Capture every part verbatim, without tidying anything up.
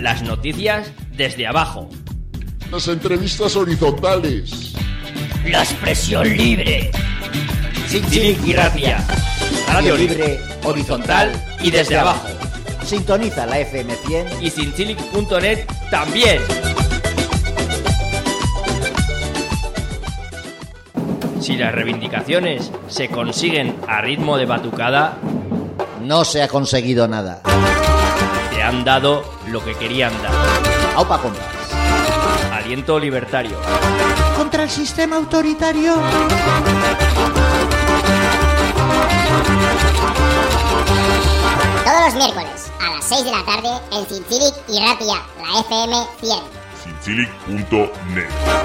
Las noticias desde abajo. Las entrevistas horizontales. La expresión libre. Zintzilik y Ratia. Radio libre, horizontal y desde abajo. Sintoniza la F M cien y zintzilik punto net también. Si las reivindicaciones se consiguen a ritmo de batucada, no se ha conseguido nada. Te han dado lo que querían dar. Aupa compas. Aliento libertario. Contra el sistema autoritario. Todos los miércoles a las seis de la tarde en Zintzilik y Ratia, la F M cien. zintzilik punto net.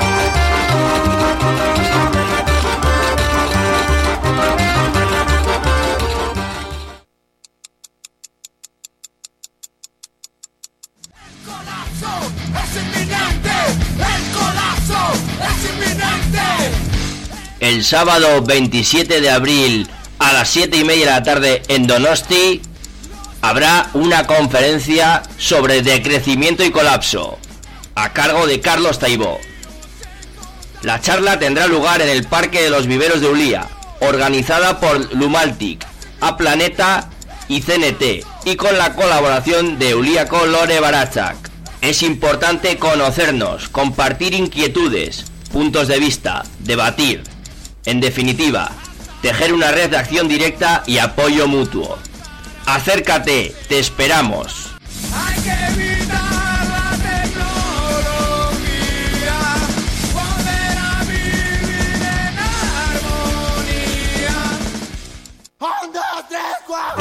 El sábado veintisiete de abril a las siete y media de la tarde en Donosti habrá una conferencia sobre decrecimiento y colapso a cargo de Carlos Taibó. La charla tendrá lugar en el Parque de los Viveros de Ulia, organizada por Lumaltic, A Planeta y C N T, y con la colaboración de Uliako Lore Baratzak. Es importante conocernos, compartir inquietudes, puntos de vista, debatir. En definitiva, tejer una red de acción directa y apoyo mutuo. Acércate, te esperamos. Hay que evitar la tecnología, volver a vivir en armonía. Un, dos, tres, cuatro.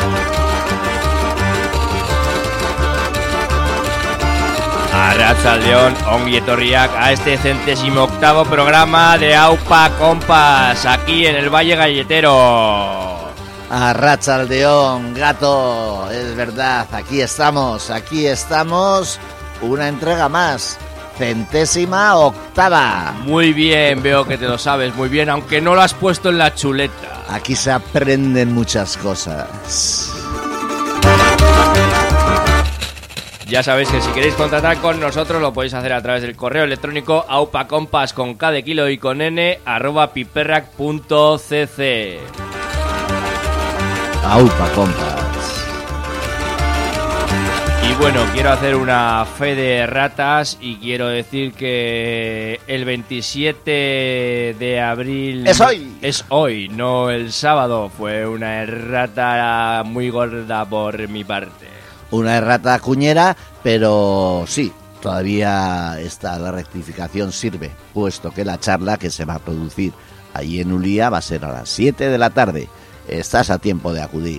Arratsaldeon, ongi etorriak a este centésimo octavo programa de Aupa Compas, aquí en el Valle Galletero. Arratsaldeon, gato, es verdad, aquí estamos, aquí estamos, una entrega más, centésima octava. Muy bien, veo que te lo sabes muy bien, aunque no lo has puesto en la chuleta. Aquí se aprenden muchas cosas. Ya sabéis que si queréis contactar con nosotros lo podéis hacer a través del correo electrónico aupacompas con K de kilo y con N arroba piperrac punto c c. Aupa Compas. Y bueno, quiero hacer una fe de ratas y quiero decir que el veintisiete de abril... ¡Es hoy! Es hoy, no el sábado. Fue una errata muy gorda por mi parte. Una errata cuñera, pero sí, todavía está la rectificación sirve, puesto que la charla que se va a producir allí en Ulia va a ser a las siete de la tarde. Estás a tiempo de acudir.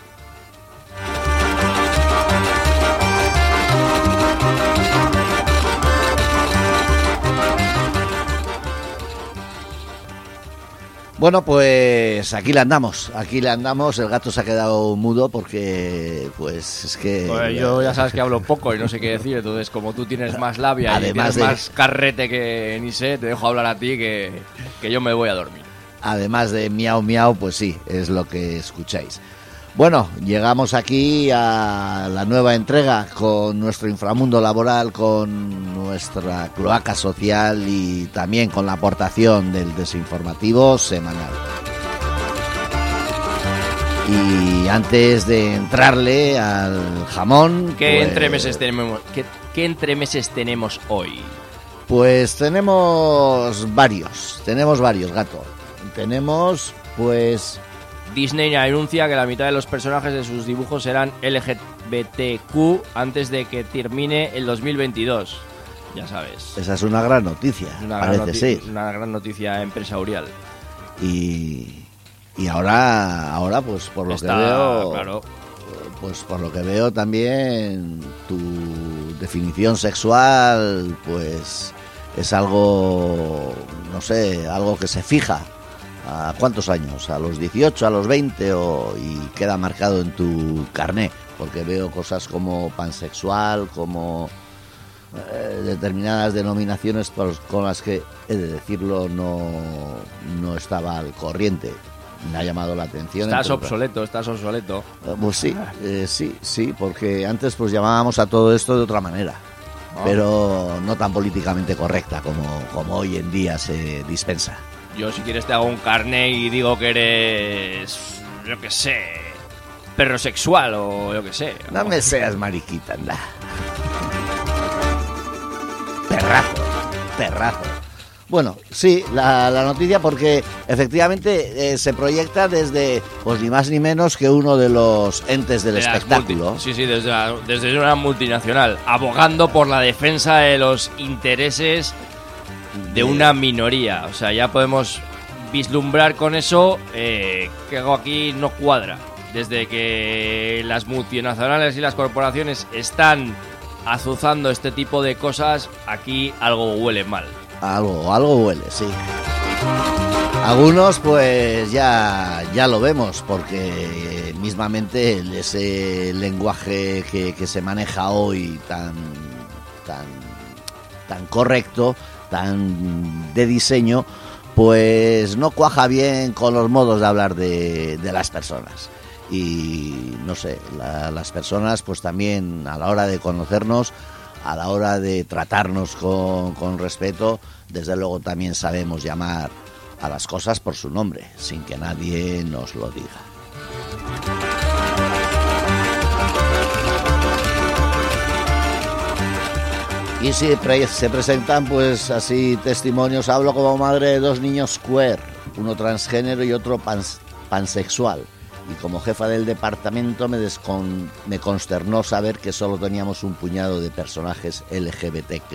Bueno, pues aquí le andamos, aquí le andamos, el gato se ha quedado mudo porque, pues, es que... Pues yo ya sabes que hablo poco y no sé qué decir, entonces como tú tienes más labia además y tienes de... más carrete que ni sé, te dejo hablar a ti que, que yo me voy a dormir. Además de miau miau, pues sí, es lo que escucháis. Bueno, llegamos aquí a la nueva entrega con nuestro inframundo laboral, con nuestra cloaca social y también con la aportación del desinformativo semanal. Y antes de entrarle al jamón... ¿Qué, pues, entremeses tenemos, qué, ¿Qué entremeses tenemos hoy? Pues tenemos varios, tenemos varios, gato. Tenemos, pues... Disney anuncia que la mitad de los personajes de sus dibujos serán L G B T Q antes de que termine el dos mil veintidós. Ya sabes. Esa es una gran noticia, una parece gran ser. Una gran noticia empresarial. Y, y ahora, ahora pues por lo Está, que veo, claro. pues por lo que veo también tu definición sexual, pues es algo, no sé, algo que se fija. ¿A cuántos años? ¿A los dieciocho, a los veinte? O, y queda marcado en tu carné, porque veo cosas como pansexual, como eh, determinadas denominaciones con las que, he de decirlo, no, no estaba al corriente. me ha llamado la atención. Estás obsoleto, estás obsoleto. Pues sí, eh, sí, sí, porque antes pues llamábamos a todo esto de otra manera, oh. pero no tan políticamente correcta como, como hoy en día se dispensa. Yo si quieres te hago un carné y digo que eres, yo qué sé, perro sexual o yo qué sé. No me seas mariquita, anda. Perrazo, perrazo. Bueno, sí, la, la noticia porque efectivamente eh, se proyecta desde, pues ni más ni menos que uno de los entes del de espectáculo. Multi, sí, sí, desde, la, desde una multinacional, abogando por la defensa de los intereses de una minoría. O sea, ya podemos vislumbrar con eso eh, que algo aquí no cuadra. Desde que las multinacionales y las corporaciones están azuzando este tipo de cosas, aquí algo huele mal. Algo, algo huele, sí. Algunos pues ya, ya lo vemos, porque mismamente ese lenguaje que, que se maneja hoy tan, tan, tan correcto, tan de diseño, pues no cuaja bien con los modos de hablar de, de las personas. Y no sé, la, las personas pues también a la hora de conocernos, a la hora de tratarnos con, con respeto, desde luego también sabemos llamar a las cosas por su nombre, sin que nadie nos lo diga. Y si pre- se presentan pues así testimonios, hablo como madre de dos niños queer, uno transgénero y otro pans- pansexual. Y como jefa del departamento me, descon- me consternó saber que solo teníamos un puñado de personajes L G B T Q.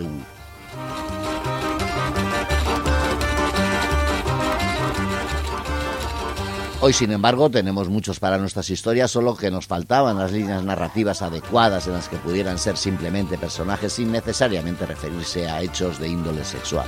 Hoy, sin embargo, tenemos muchos para nuestras historias, solo que nos faltaban las líneas narrativas adecuadas en las que pudieran ser simplemente personajes sin necesariamente referirse a hechos de índole sexual.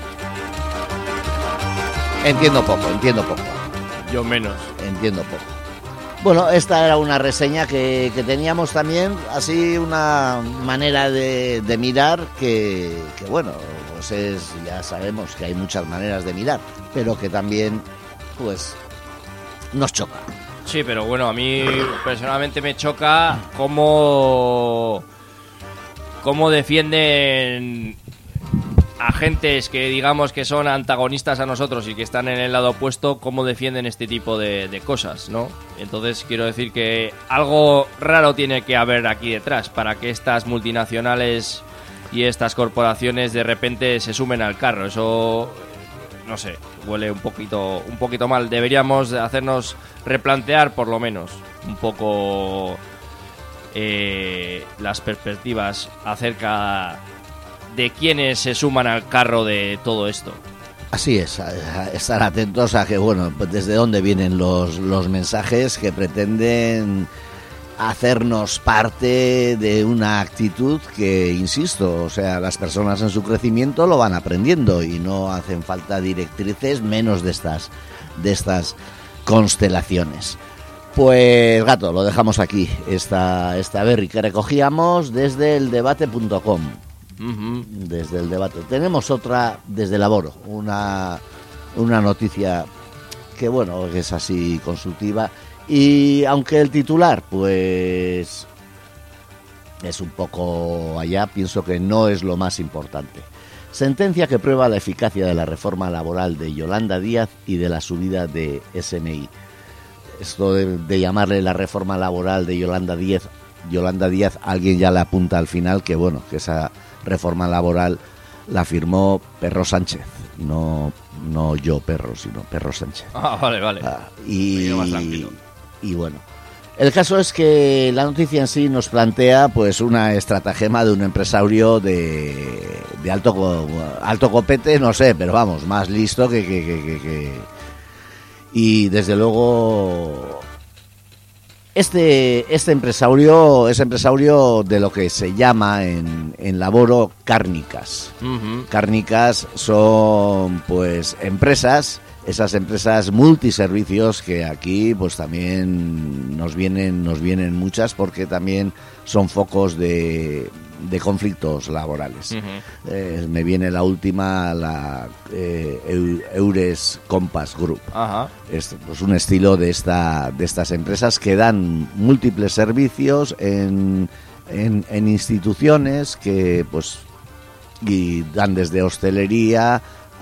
Entiendo poco, entiendo poco. Yo menos. Entiendo poco. Bueno, esta era una reseña que, que teníamos también, así una manera de, de mirar que, que, bueno, pues es, ya sabemos que hay muchas maneras de mirar, pero que también, pues, nos choca. Sí, pero bueno, a mí personalmente me choca cómo, cómo defienden agentes que digamos que son antagonistas a nosotros y que están en el lado opuesto, cómo defienden este tipo de, de cosas, ¿no? Entonces quiero decir que algo raro tiene que haber aquí detrás para que estas multinacionales y estas corporaciones de repente se sumen al carro. Eso, no sé, huele un poquito, un poquito mal. Deberíamos hacernos replantear por lo menos un poco eh, las perspectivas acerca de quienes se suman al carro de todo esto. Así es, a, a estar atentos a que, bueno, pues desde dónde vienen los, los mensajes que pretenden hacernos parte de una actitud que, insisto, o sea, las personas en su crecimiento lo van aprendiendo y no hacen falta directrices menos de estas, de estas constelaciones. Pues, gato, lo dejamos aquí, esta, esta berry que recogíamos desde el debate punto com. Uh-huh. Desde el debate. Tenemos otra desde Laboro, una, una noticia que, bueno, es así consultiva. Y aunque el titular, pues, es un poco allá, pienso que no es lo más importante. Sentencia que prueba la eficacia de la reforma laboral de Yolanda Díaz y de la subida de S M I. Esto de, de llamarle la reforma laboral de Yolanda Díaz, Yolanda Díaz, alguien ya le apunta al final que, bueno, que esa reforma laboral la firmó Perro Sánchez, no, no yo Perro, sino Perro Sánchez. Ah, vale, vale. Ah, y, y bueno, el caso es que la noticia en sí nos plantea pues una estratagema de un empresario de, de alto alto copete, no sé, pero vamos, más listo que, que, que, que, que... y desde luego Este, este empresario es empresario de lo que se llama en, en Laboro cárnicas. Uh-huh. Cárnicas son pues empresas esas empresas multiservicios que aquí pues también nos vienen nos vienen muchas, porque también son focos de, de conflictos laborales. Uh-huh. Eh, me viene la última, la eh, Eures Compass Group. Uh-huh. Es pues un estilo de esta de estas empresas que dan múltiples servicios en En, en instituciones que pues y dan desde hostelería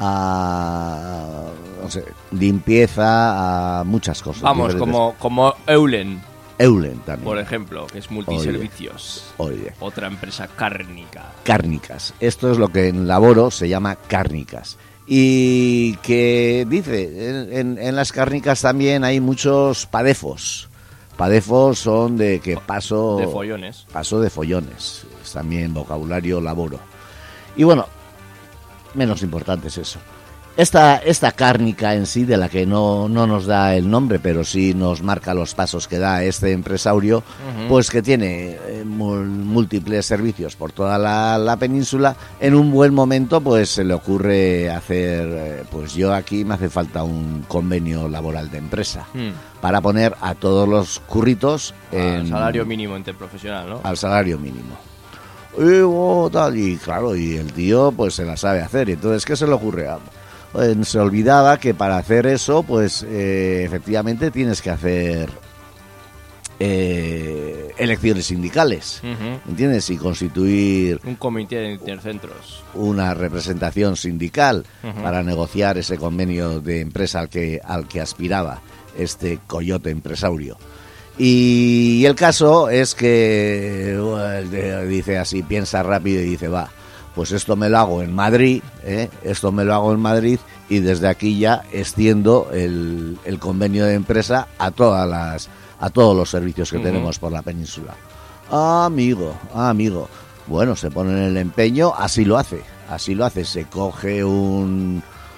a no sé, limpieza, a muchas cosas. Vamos, diferentes. como como Eulen. Eulen también. Por ejemplo, que es multiservicios. Oye, oye. Otra empresa cárnica. Cárnicas. Esto es lo que en laboro se llama cárnicas. Y que dice, en, en, en las cárnicas también hay muchos padefos. Padefos son de que paso... De follones. Paso de follones. Es también vocabulario laboro. Y bueno, menos importante es eso. Esta, esta cárnica en sí, de la que no, no nos da el nombre, pero sí nos marca los pasos que da este empresario, uh-huh. pues que tiene eh, múltiples servicios por toda la, la península. En un buen momento pues se le ocurre hacer, eh, pues yo aquí me hace falta un convenio laboral de empresa, uh-huh. para poner a todos los curritos en... Al salario mínimo interprofesional, ¿no? Al salario mínimo. Y, oh, tal, y claro, y el tío pues se la sabe hacer. Entonces, ¿qué se le ocurre? Se olvidaba que para hacer eso, pues eh, efectivamente tienes que hacer eh, elecciones sindicales, uh-huh. ¿entiendes? Y constituir un comité de intercentros, una representación sindical, uh-huh. para negociar ese convenio de empresa al que al que aspiraba este coyote empresario. Y el caso es que uh, dice así, piensa rápido y dice, va, pues esto me lo hago en Madrid, ¿eh? esto me lo hago en Madrid y desde aquí ya extiendo el, el convenio de empresa a todas las a todos los servicios que uh-huh. tenemos por la península. Ah, amigo, ah, amigo. Bueno, se pone en el empeño, así lo hace, así lo hace. Se coge un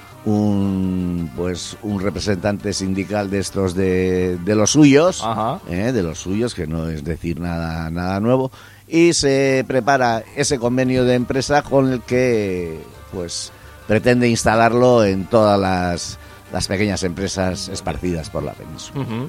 un pues un representante sindical de estos de, de los suyos, uh-huh. ¿eh? de los suyos, que no es decir nada nada nuevo. Y se prepara ese convenio de empresa con el que pues pretende instalarlo en todas las, las pequeñas empresas esparcidas por la península. Uh-huh.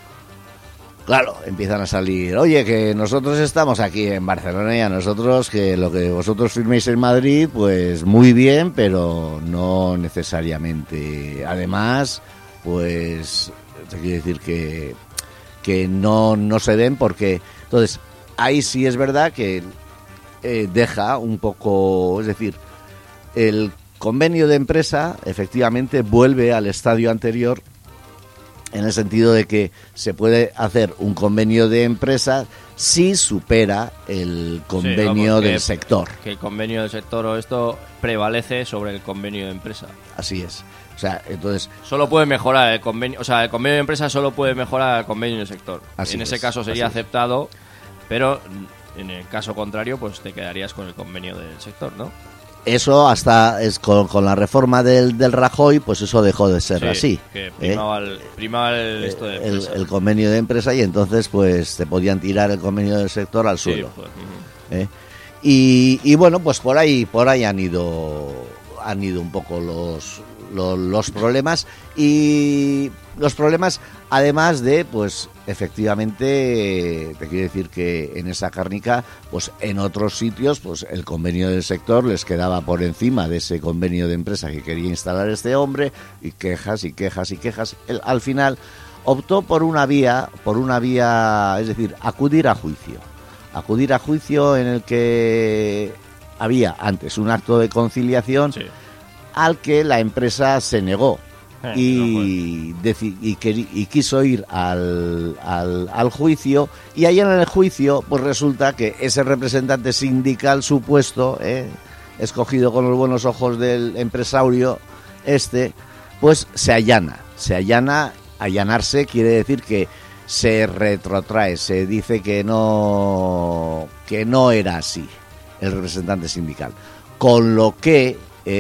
Claro, empiezan a salir, oye, que nosotros estamos aquí en Barcelona y a nosotros que lo que vosotros firméis en Madrid, pues muy bien, pero no necesariamente. Además, pues te quiero decir que, que no, no se ven porque... Entonces, ahí sí es verdad que eh, deja un poco, es decir, el convenio de empresa efectivamente vuelve al estadio anterior en el sentido de que se puede hacer un convenio de empresa si supera el convenio sí, vamos, del que, sector. Que el convenio del sector o esto prevalece sobre el convenio de empresa. Así es. O sea, entonces... Solo puede mejorar el convenio, o sea, el convenio de empresa solo puede mejorar el convenio del sector. Así en es, ese caso sería aceptado, pero en el caso contrario, pues te quedarías con el convenio del sector, ¿no? Eso hasta es con, con la reforma del, del Rajoy, pues eso dejó de ser sí, así. Que primaba, ¿eh? el, primaba el, esto de el, el convenio de empresa y entonces pues te podían tirar el convenio del sector al suelo. Sí, pues, uh-huh. ¿eh? y, y bueno, pues por ahí por ahí han ido han ido un poco los los, los problemas y los problemas además de pues efectivamente te quiero decir que en esa cárnica pues en otros sitios pues el convenio del sector les quedaba por encima de ese convenio de empresa que quería instalar este hombre y quejas y quejas y quejas. Él, al final optó por una vía por una vía es decir acudir a juicio acudir a juicio en el que había antes un acto de conciliación sí. al que la empresa se negó eh, y, no deci- y, quer- y quiso ir al, al, al juicio y ahí en el juicio pues resulta que ese representante sindical supuesto, eh, escogido con los buenos ojos del empresario este, pues se allana, se allana, allanarse quiere decir que se retrotrae, se dice que no que no era así el representante sindical, con lo que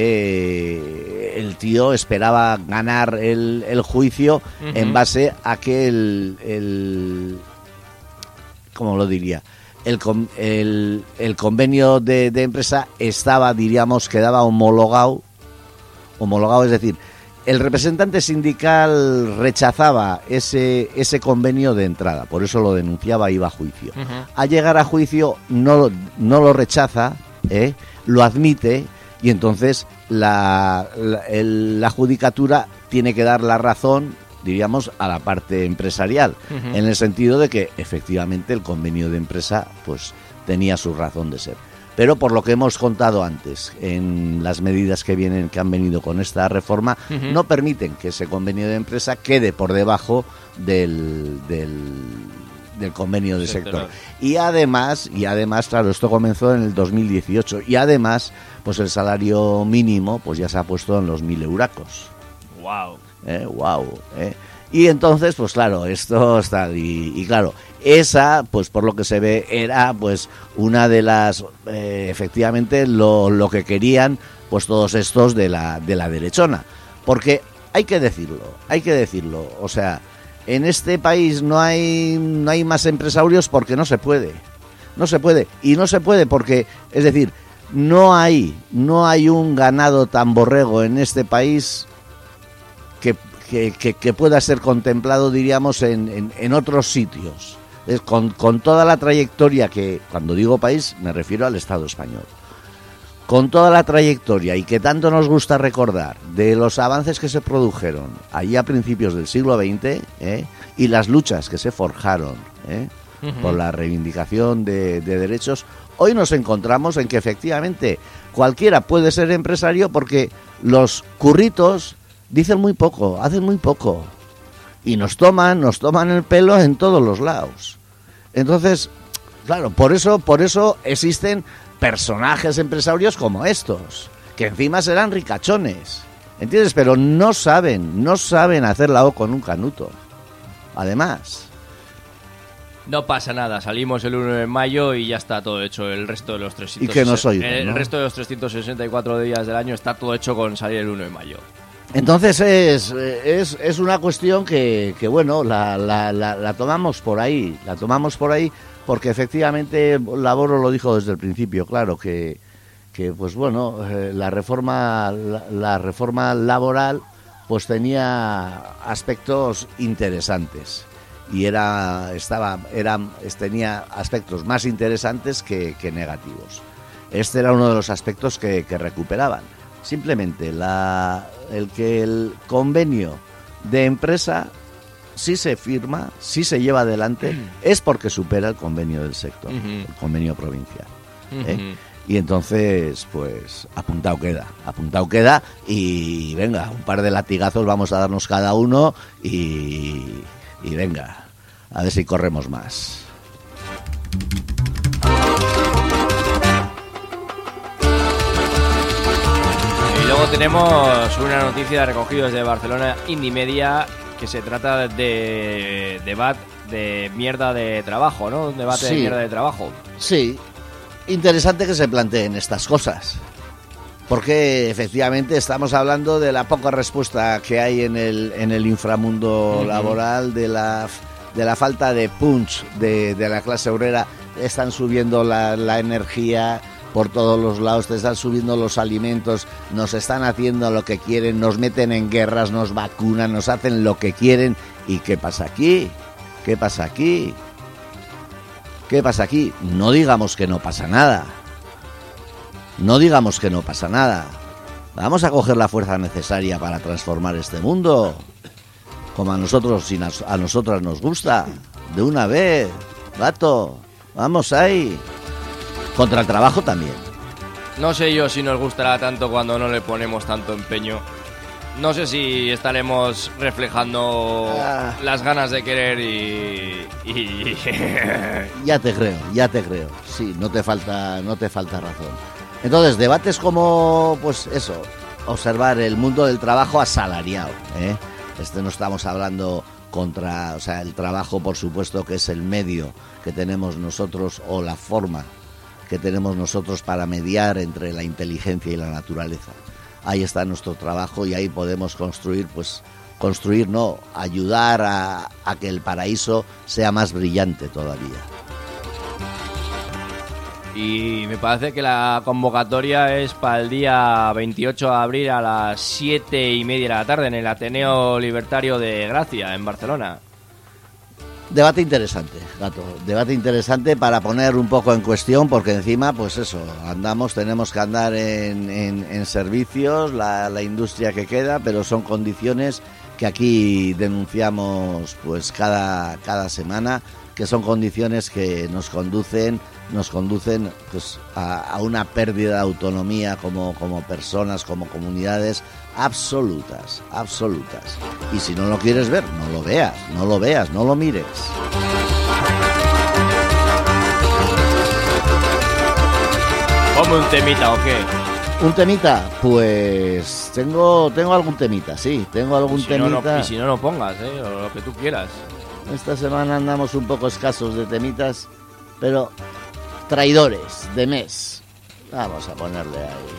eh, el tío esperaba ganar el, el juicio uh-huh. en base a que el, el ¿cómo lo diría? El, el, el convenio de, de empresa estaba, diríamos, quedaba homologado, homologado, es decir, el representante sindical rechazaba ese, ese convenio de entrada, por eso lo denunciaba, iba a juicio. Uh-huh. Al llegar a juicio no, no lo rechaza, ¿eh? Lo admite y entonces la, la, el, la judicatura tiene que dar la razón, diríamos, a la parte empresarial, uh-huh. en el sentido de que efectivamente el convenio de empresa pues tenía su razón de ser. Pero por lo que hemos contado antes, en las medidas que vienen, que han venido con esta reforma, uh-huh. no permiten que ese convenio de empresa quede por debajo del, del, del convenio de sector. sector. Y además, y además, claro, esto comenzó en el dos mil dieciocho, y además, pues el salario mínimo pues ya se ha puesto en los mil euracos. Wow. Eh, wow. Eh. Y entonces, pues claro, esto está, y, y claro, esa, pues por lo que se ve, era pues una de las, eh, efectivamente, lo, lo que querían pues todos estos de la, de la derechona. Porque hay que decirlo, hay que decirlo, o sea, en este país no hay, no hay más empresarios porque no se puede, no se puede, y no se puede porque, es decir, no hay, no hay un ganado tan borrego en este país que, que, que, que pueda ser contemplado, diríamos, en, en, en otros sitios. Es con, con toda la trayectoria que, cuando digo país, me refiero al Estado español. Con toda la trayectoria y que tanto nos gusta recordar de los avances que se produjeron allí a principios del siglo veinte, ¿eh? y las luchas que se forjaron, ¿eh? uh-huh. por la reivindicación de, de derechos, hoy nos encontramos en que efectivamente cualquiera puede ser empresario porque los curritos dicen muy poco, hacen muy poco. Y nos toman, nos toman el pelo en todos los lados. Entonces, claro, por eso, por eso existen personajes empresarios como estos, que encima serán ricachones, ¿entiendes? Pero no saben, no saben hacer la O con un canuto. Además. No pasa nada, salimos el uno de mayo y ya está todo hecho. El resto de los trescientos y que no soy, el ¿no? resto de los trescientos sesenta y cuatro días del año está todo hecho con salir el uno de mayo. Entonces es, es, es una cuestión que, que bueno, la, la, la, la tomamos por ahí, la tomamos por ahí porque efectivamente Laboro lo dijo desde el principio, claro, que, que pues bueno, eh, la reforma la, la reforma laboral pues tenía aspectos interesantes y era estaba era tenía aspectos más interesantes que, que negativos. Este era uno de los aspectos que, que recuperaban. Simplemente la, el que el convenio de empresa sí se firma, sí se lleva adelante, uh-huh. es porque supera el convenio del sector, uh-huh. el convenio provincial. Uh-huh. ¿eh? Y entonces, pues, apuntado queda, apuntado queda y venga, un par de latigazos vamos a darnos cada uno y, y venga, a ver si corremos más. Y luego tenemos una noticia recogida desde Barcelona Indymedia, que se trata de debate de mierda de trabajo, ¿no? Un debate sí. de mierda de trabajo. Sí, interesante que se planteen estas cosas, porque efectivamente estamos hablando de la poca respuesta que hay en el, en el inframundo uh-huh. laboral, de la, de la falta de punch de, de la clase obrera. Están subiendo la, la energía por todos los lados, te están subiendo los alimentos, nos están haciendo lo que quieren, nos meten en guerras, nos vacunan, nos hacen lo que quieren. ¿Y qué pasa aquí? ¿Qué pasa aquí? ¿Qué pasa aquí? No digamos que no pasa nada. No digamos que no pasa nada. Vamos a coger la fuerza necesaria para transformar este mundo, como a nosotros y a nosotras nos gusta. De una vez, gato, vamos ahí. Contra el trabajo también. No sé yo si nos gustará tanto cuando no le ponemos tanto empeño. No sé si estaremos reflejando ah. las ganas de querer y, y... Ya te creo, ya te creo. Sí, no te falta, no te falta razón. Entonces, debates como, pues eso, observar el mundo del trabajo asalariado, ¿eh? Este no estamos hablando contra, o sea, el trabajo, por supuesto, que es el medio que tenemos nosotros o la forma que tenemos nosotros para mediar entre la inteligencia y la naturaleza. Ahí está nuestro trabajo y ahí podemos construir, pues, construir, no, ayudar a, a que el paraíso sea más brillante todavía. Y me parece que la convocatoria es para el día veintiocho de abril a las siete y media de la tarde en el Ateneo Libertario de Gracia, en Barcelona. Debate interesante, Gato, debate interesante para poner un poco en cuestión, porque encima, pues eso, andamos, tenemos que andar en, en, en servicios, la, la industria que queda, pero son condiciones que aquí denunciamos pues cada, cada semana, que son condiciones que nos conducen nos conducen pues a, a una pérdida de autonomía como, como personas, como comunidades absolutas, absolutas. Y si no lo quieres ver, no lo veas, no lo veas, no lo mires. ¿Como un temita o qué? ¿Un temita? Pues tengo tengo algún temita, sí, tengo algún y si temita. No, no, y si no, no pongas, ¿eh? O lo que tú quieras. Esta semana andamos un poco escasos de temitas, pero traidores de mes. Vamos a ponerle ahí.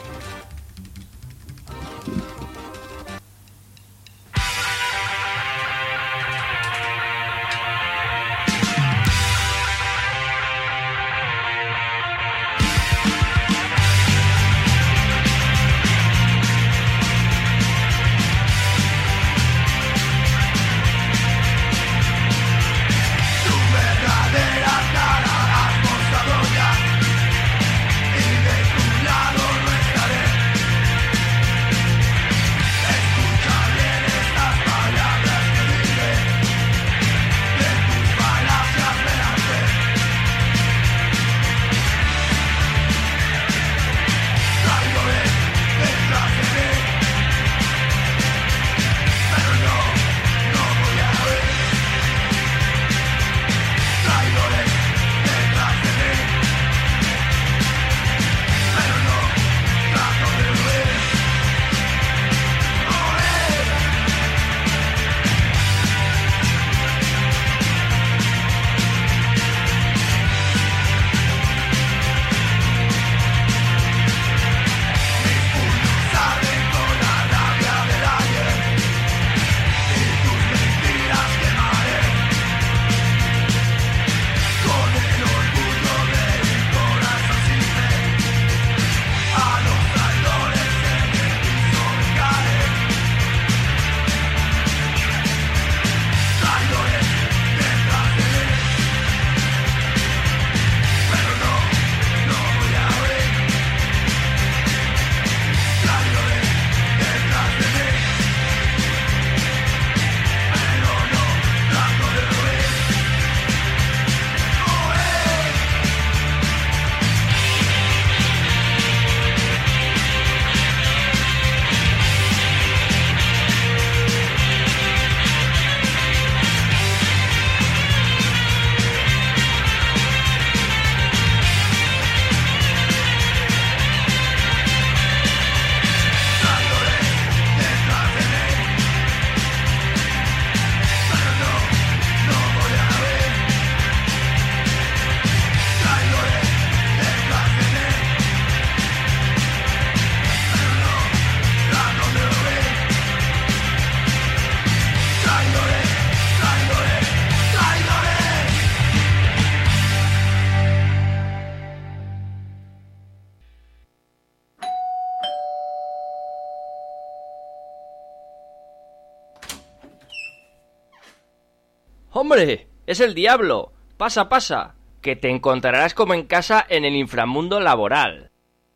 ¡Hombre! ¡Es el diablo! Pasa, pasa, que te encontrarás como en casa en el inframundo laboral.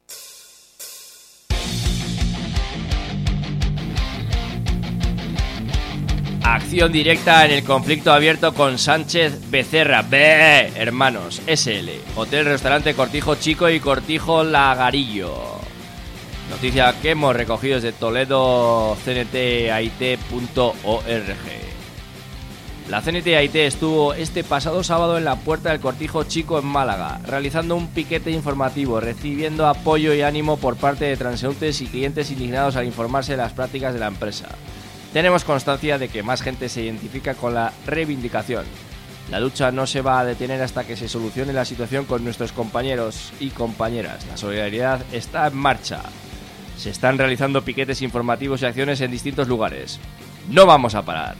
Acción directa en el conflicto abierto con Sánchez Becerra. ¡Bé! Hermanos, S L. Hotel-restaurante Cortijo Chico y Cortijo Lagarillo. Noticia que hemos recogido desde Toledo C N T A I T punto org. La C N T A I T estuvo este pasado sábado en la puerta del Cortijo Chico en Málaga, realizando un piquete informativo, recibiendo apoyo y ánimo por parte de transeúntes y clientes indignados al informarse de las prácticas de la empresa. Tenemos constancia de que más gente se identifica con la reivindicación. La lucha no se va a detener hasta que se solucione la situación con nuestros compañeros y compañeras. La solidaridad está en marcha. Se están realizando piquetes informativos y acciones en distintos lugares. No vamos a parar.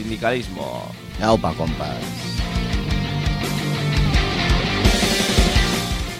Anarcosindicalismo. Aupa, compas.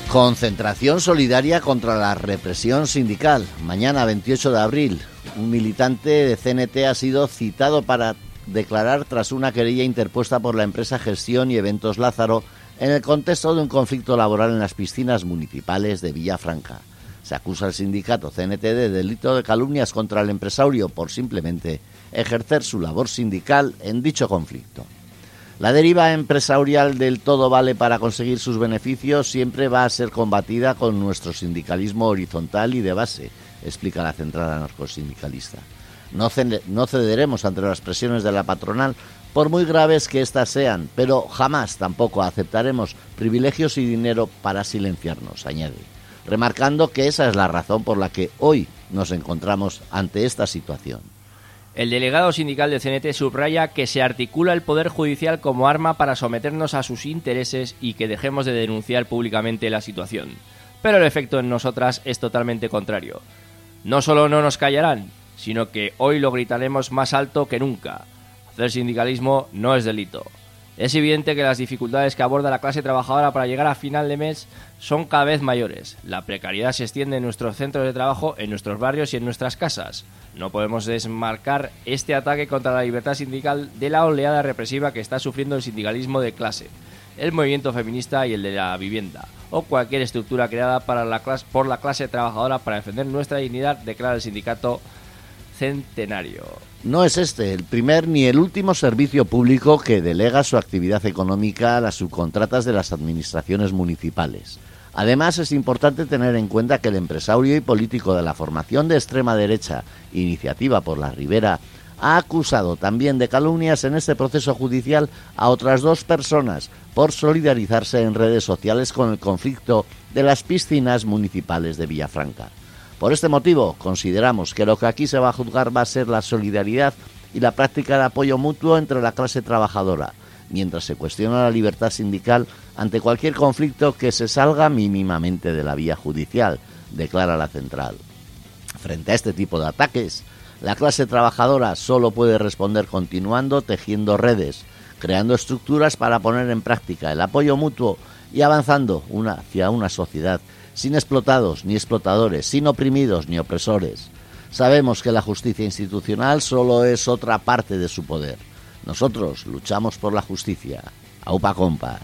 Concentración solidaria contra la represión sindical. Mañana, veintiocho de abril, un militante de C N T ha sido citado para declarar tras una querella interpuesta por la empresa Gestión y Eventos Lázaro en el contexto de un conflicto laboral en las piscinas municipales de Villafranca. Se acusa al sindicato C N T de delito de calumnias contra el empresario por simplemente ejercer su labor sindical en dicho conflicto. La deriva empresarial del todo vale para conseguir sus beneficios siempre va a ser combatida con nuestro sindicalismo horizontal y de base, explica la central anarcosindicalista. No, ced- no cederemos ante las presiones de la patronal, por muy graves que éstas sean, pero jamás tampoco aceptaremos privilegios y dinero para silenciarnos, añade, remarcando que esa es la razón por la que hoy nos encontramos ante esta situación. El delegado sindical de C N T subraya que se articula el Poder Judicial como arma para someternos a sus intereses y que dejemos de denunciar públicamente la situación. Pero el efecto en nosotras es totalmente contrario. No solo no nos callarán, sino que hoy lo gritaremos más alto que nunca. Hacer sindicalismo no es delito. Es evidente que las dificultades que aborda la clase trabajadora para llegar a final de mes son cada vez mayores. La precariedad se extiende en nuestros centros de trabajo, en nuestros barrios y en nuestras casas. No podemos desmarcar este ataque contra la libertad sindical de la oleada represiva que está sufriendo el sindicalismo de clase, el movimiento feminista y el de la vivienda, o cualquier estructura creada para la clase, por la clase trabajadora para defender nuestra dignidad, declara el sindicato Centenario. No es este el primer ni el último servicio público que delega su actividad económica a las subcontratas de las administraciones municipales. Además, es importante tener en cuenta que el empresario y político de la formación de extrema derecha, Iniciativa por la Ribera, ha acusado también de calumnias en este proceso judicial a otras dos personas por solidarizarse en redes sociales con el conflicto de las piscinas municipales de Villafranca. Por este motivo, consideramos que lo que aquí se va a juzgar va a ser la solidaridad y la práctica de apoyo mutuo entre la clase trabajadora, mientras se cuestiona la libertad sindical ante cualquier conflicto que se salga mínimamente de la vía judicial, declara la central. Frente a este tipo de ataques, la clase trabajadora solo puede responder continuando tejiendo redes, creando estructuras para poner en práctica el apoyo mutuo y avanzando una, hacia una sociedad sin explotados ni explotadores, sin oprimidos ni opresores. Sabemos que la justicia institucional solo es otra parte de su poder. Nosotros luchamos por la justicia. Aupa compas.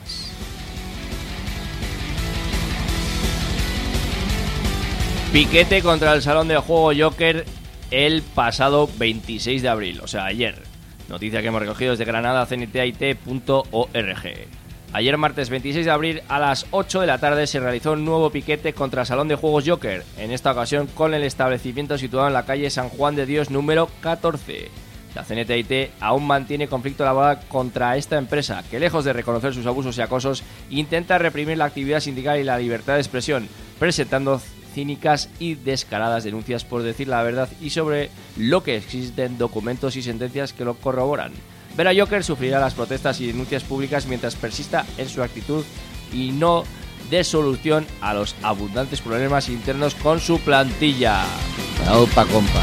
Piquete contra el salón de juego Joker el pasado veintiséis de abril, o sea, ayer. Noticia que hemos recogido desde Granada, c n t a i t punto org. Ayer, martes veintiséis de abril, a las ocho de la tarde, se realizó un nuevo piquete contra el Salón de Juegos Joker, en esta ocasión con el establecimiento situado en la calle San Juan de Dios número catorce. La C N T A I T aún mantiene conflicto laboral contra esta empresa, que lejos de reconocer sus abusos y acosos, intenta reprimir la actividad sindical y la libertad de expresión, presentando cínicas y descaradas denuncias por decir la verdad y sobre lo que existen documentos y sentencias que lo corroboran. Vera Joker sufrirá las protestas y denuncias públicas mientras persista en su actitud y no dé solución a los abundantes problemas internos con su plantilla. Aupa compa.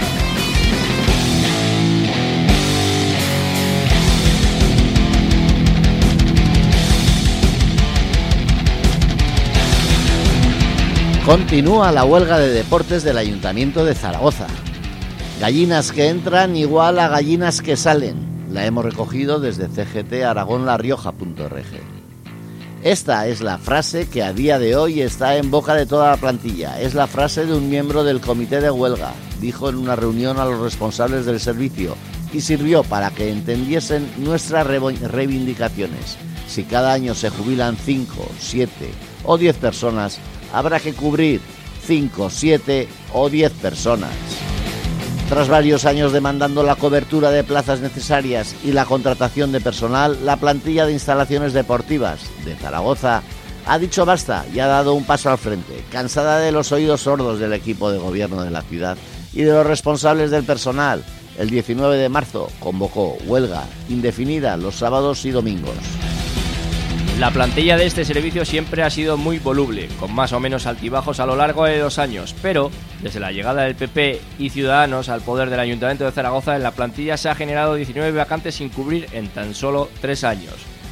Continúa la huelga de deportes del Ayuntamiento de Zaragoza. Gallinas que entran igual a gallinas que salen. La hemos recogido desde c g t aragón la rioja punto org. Esta es la frase que a día de hoy está en boca de toda la plantilla. Es la frase de un miembro del comité de huelga. Dijo en una reunión a los responsables del servicio y sirvió para que entendiesen nuestras reivindicaciones. Si cada año se jubilan cinco, siete o diez personas, habrá que cubrir cinco, siete o diez personas. Tras varios años demandando la cobertura de plazas necesarias y la contratación de personal, la plantilla de instalaciones deportivas de Zaragoza ha dicho basta y ha dado un paso al frente, cansada de los oídos sordos del equipo de gobierno de la ciudad y de los responsables del personal. El diecinueve de marzo convocó huelga indefinida los sábados y domingos. La plantilla de este servicio siempre ha sido muy voluble, con más o menos altibajos a lo largo de los años, pero desde la llegada del P P y Ciudadanos al poder del Ayuntamiento de Zaragoza, en la plantilla se ha generado diecinueve vacantes sin cubrir en tan solo tres años.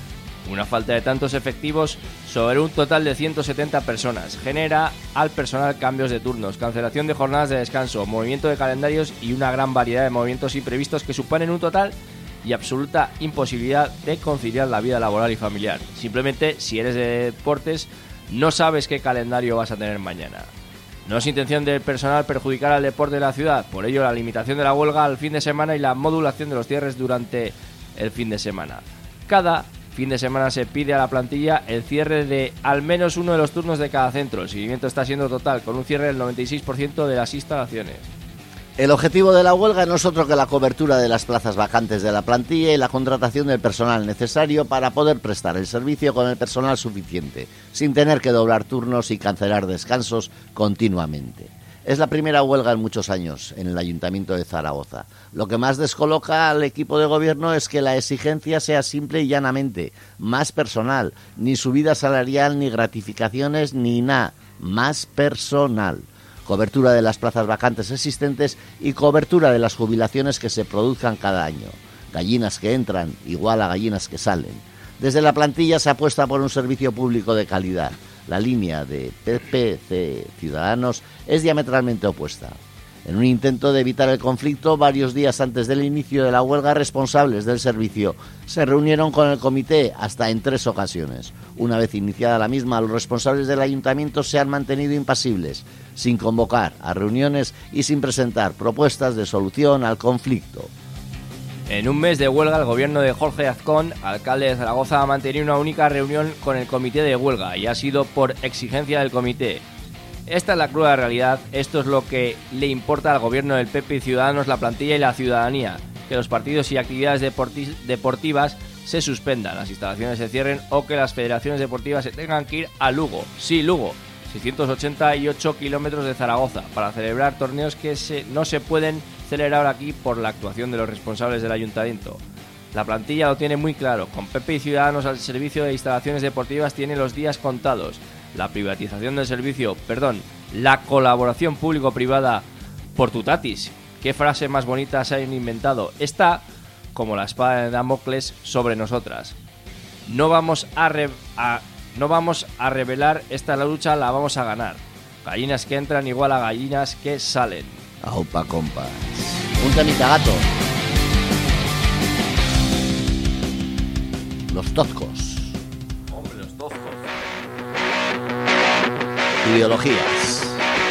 Una falta de tantos efectivos sobre un total de ciento setenta personas genera al personal cambios de turnos, cancelación de jornadas de descanso, movimiento de calendarios y una gran variedad de movimientos imprevistos que suponen un total y absoluta imposibilidad de conciliar la vida laboral y familiar. Simplemente, si eres de deportes, no sabes qué calendario vas a tener mañana. No es intención del personal perjudicar al deporte de la ciudad, por ello la limitación de la huelga al fin de semana y la modulación de los cierres durante el fin de semana. Cada fin de semana se pide a la plantilla el cierre de al menos uno de los turnos de cada centro. El seguimiento está siendo total, con un cierre del noventa y seis por ciento de las instalaciones. El objetivo de la huelga no es otro que la cobertura de las plazas vacantes de la plantilla y la contratación del personal necesario para poder prestar el servicio con el personal suficiente, sin tener que doblar turnos y cancelar descansos continuamente. Es la primera huelga en muchos años en el Ayuntamiento de Zaragoza. Lo que más descoloca al equipo de gobierno es que la exigencia sea simple y llanamente más personal, ni subida salarial, ni gratificaciones, ni nada, más personal. Cobertura de las plazas vacantes existentes y cobertura de las jubilaciones que se produzcan cada año. Gallinas que entran igual a gallinas que salen. Desde la plantilla se apuesta por un servicio público de calidad. La línea de P P C Ciudadanos es diametralmente opuesta. En un intento de evitar el conflicto, varios días antes del inicio de la huelga, responsables del servicio se reunieron con el comité hasta en tres ocasiones. Una vez iniciada la misma, los responsables del ayuntamiento se han mantenido impasibles, sin convocar a reuniones y sin presentar propuestas de solución al conflicto. En un mes de huelga, el gobierno de Jorge Azcón, alcalde de Zaragoza, ha mantenido una única reunión con el comité de huelga y ha sido por exigencia del comité. Esta es la cruda realidad, esto es lo que le importa al gobierno del P P y Ciudadanos, la plantilla y la ciudadanía, que los partidos y actividades deporti- deportivas se suspendan, las instalaciones se cierren o que las federaciones deportivas se tengan que ir a Lugo. Sí, Lugo, seiscientos ochenta y ocho kilómetros de Zaragoza, para celebrar torneos que se, no se pueden celebrar aquí por la actuación de los responsables del ayuntamiento. La plantilla lo tiene muy claro, con P P y Ciudadanos al servicio de instalaciones deportivas tiene los días contados. La privatización del servicio, perdón, la colaboración público-privada por tutatis. ¿Qué frase más bonita se han inventado? Está como la espada de Damocles sobre nosotras. No vamos a, re- a no vamos a revelar esta lucha, la vamos a ganar. Gallinas que entran igual a gallinas que salen. Aupa, compas. Un temita, gato. Los tozcos. Hombre, los tozcos. Ideologías.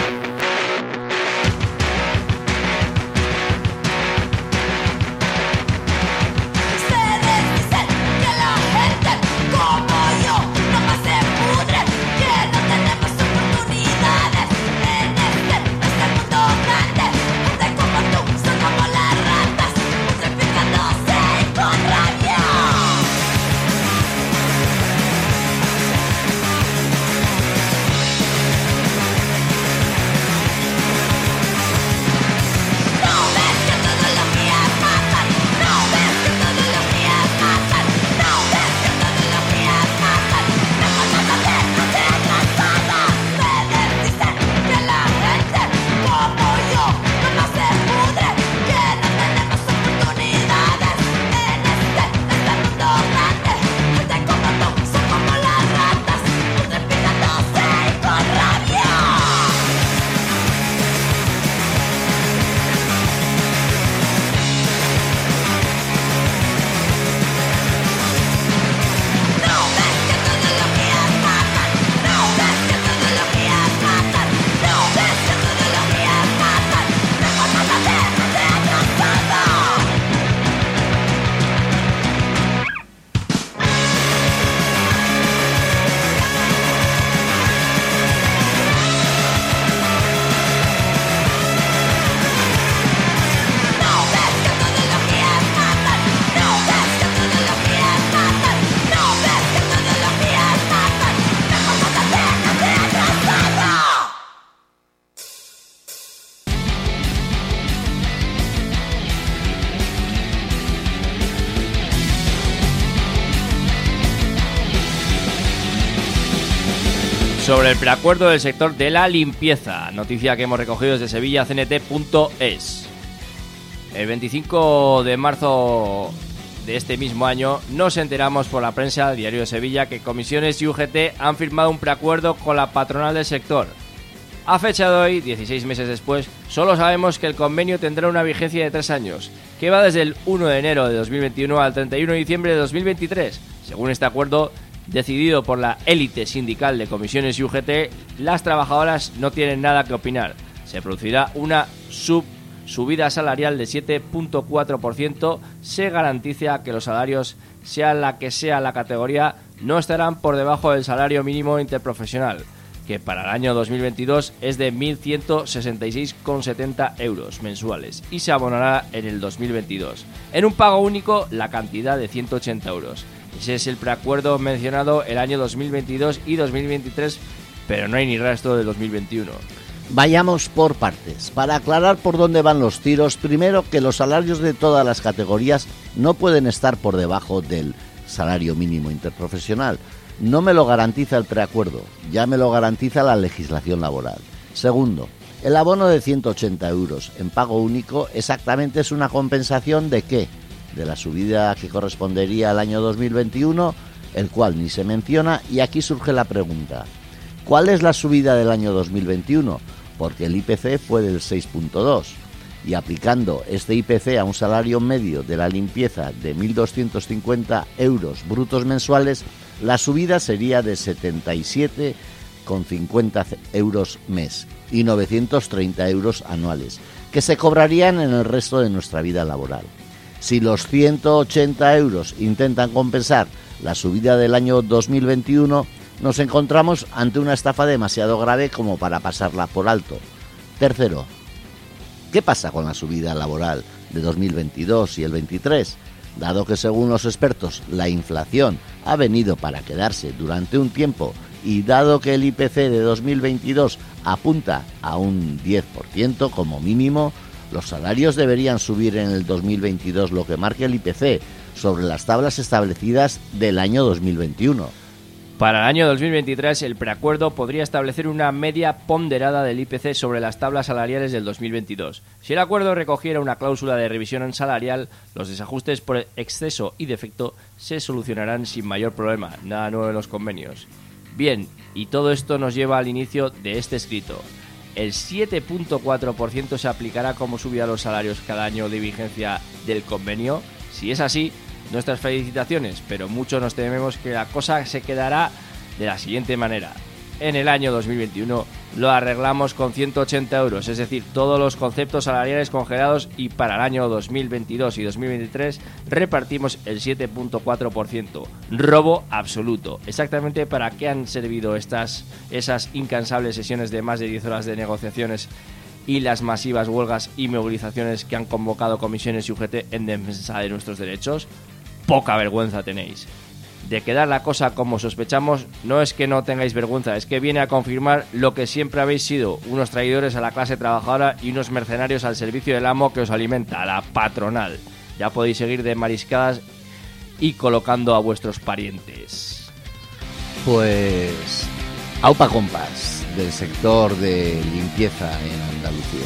Sobre el preacuerdo del sector de la limpieza, noticia que hemos recogido desde Sevilla C N T punto es. El veinticinco de marzo de este mismo año nos enteramos por la prensa, Diario de Sevilla, que Comisiones y U G T han firmado un preacuerdo con la patronal del sector. A fecha de hoy, dieciséis meses después, solo sabemos que el convenio tendrá una vigencia de tres años, que va desde el uno de enero de dos mil veintiuno al treinta y uno de diciembre de dos mil veintitrés. Según este acuerdo, decidido por la élite sindical de Comisiones y U G T, las trabajadoras no tienen nada que opinar. Se producirá una sub subida salarial de siete punto cuatro por ciento. Se garantiza que los salarios, sea la que sea la categoría, no estarán por debajo del salario mínimo interprofesional, que para el año dos mil veintidós es de mil ciento sesenta y seis coma setenta euros mensuales y se abonará en el dos mil veintidós. En un pago único, la cantidad de ciento ochenta euros. Ese es el preacuerdo mencionado el año dos mil veintidós y dos mil veintitrés, pero no hay ni rastro de dos mil veintiuno. Vayamos por partes. Para aclarar por dónde van los tiros, primero que los salarios de todas las categorías no pueden estar por debajo del salario mínimo interprofesional. No me lo garantiza el preacuerdo, ya me lo garantiza la legislación laboral. Segundo, el abono de ciento ochenta euros en pago único exactamente es una compensación ¿de qué? De la subida que correspondería al año dos mil veintiuno, el cual ni se menciona, y aquí surge la pregunta: ¿cuál es la subida del año dos mil veintiuno? Porque el I P C fue del seis punto dos, y aplicando este I P C a un salario medio de la limpieza de mil doscientos cincuenta euros brutos mensuales, la subida sería de setenta y siete coma cincuenta euros mes y novecientos treinta euros anuales, que se cobrarían en el resto de nuestra vida laboral. Si los ciento ochenta euros intentan compensar la subida del año dos mil veintiuno, nos encontramos ante una estafa demasiado grave como para pasarla por alto. Tercero, ¿qué pasa con la subida laboral de dos mil veintidós y el veintitrés? Dado que, según los expertos, la inflación ha venido para quedarse durante un tiempo y dado que el I P C de dos mil veintidós apunta a un diez por ciento como mínimo, los salarios deberían subir en el dos mil veintidós lo que marque el I P C sobre las tablas establecidas del año dos mil veintiuno. Para el año dos mil veintitrés, el preacuerdo podría establecer una media ponderada del I P C sobre las tablas salariales del dos mil veintidós. Si el acuerdo recogiera una cláusula de revisión salarial, los desajustes por exceso y defecto se solucionarán sin mayor problema. Nada nuevo en los convenios. Bien, y todo esto nos lleva al inicio de este escrito. El siete punto cuatro por ciento se aplicará como subida a los salarios cada año de vigencia del convenio. Si es así, nuestras felicitaciones, pero mucho nos tememos que la cosa se quedará de la siguiente manera. En el año dos mil veintiuno lo arreglamos con ciento ochenta euros, es decir, todos los conceptos salariales congelados, y para el año dos mil veintidós y dos mil veintitrés repartimos el siete punto cuatro por ciento. Robo absoluto. Exactamente para qué han servido estas esas incansables sesiones de más de diez horas de negociaciones y las masivas huelgas y movilizaciones que han convocado Comisiones y U G T en defensa de nuestros derechos. Poca vergüenza tenéis. De quedar la cosa como sospechamos, no es que no tengáis vergüenza, es que viene a confirmar lo que siempre habéis sido: unos traidores a la clase trabajadora y unos mercenarios al servicio del amo que os alimenta, la patronal. Ya podéis seguir de mariscadas y colocando a vuestros parientes. Pues aupa compás del sector de limpieza en Andalucía.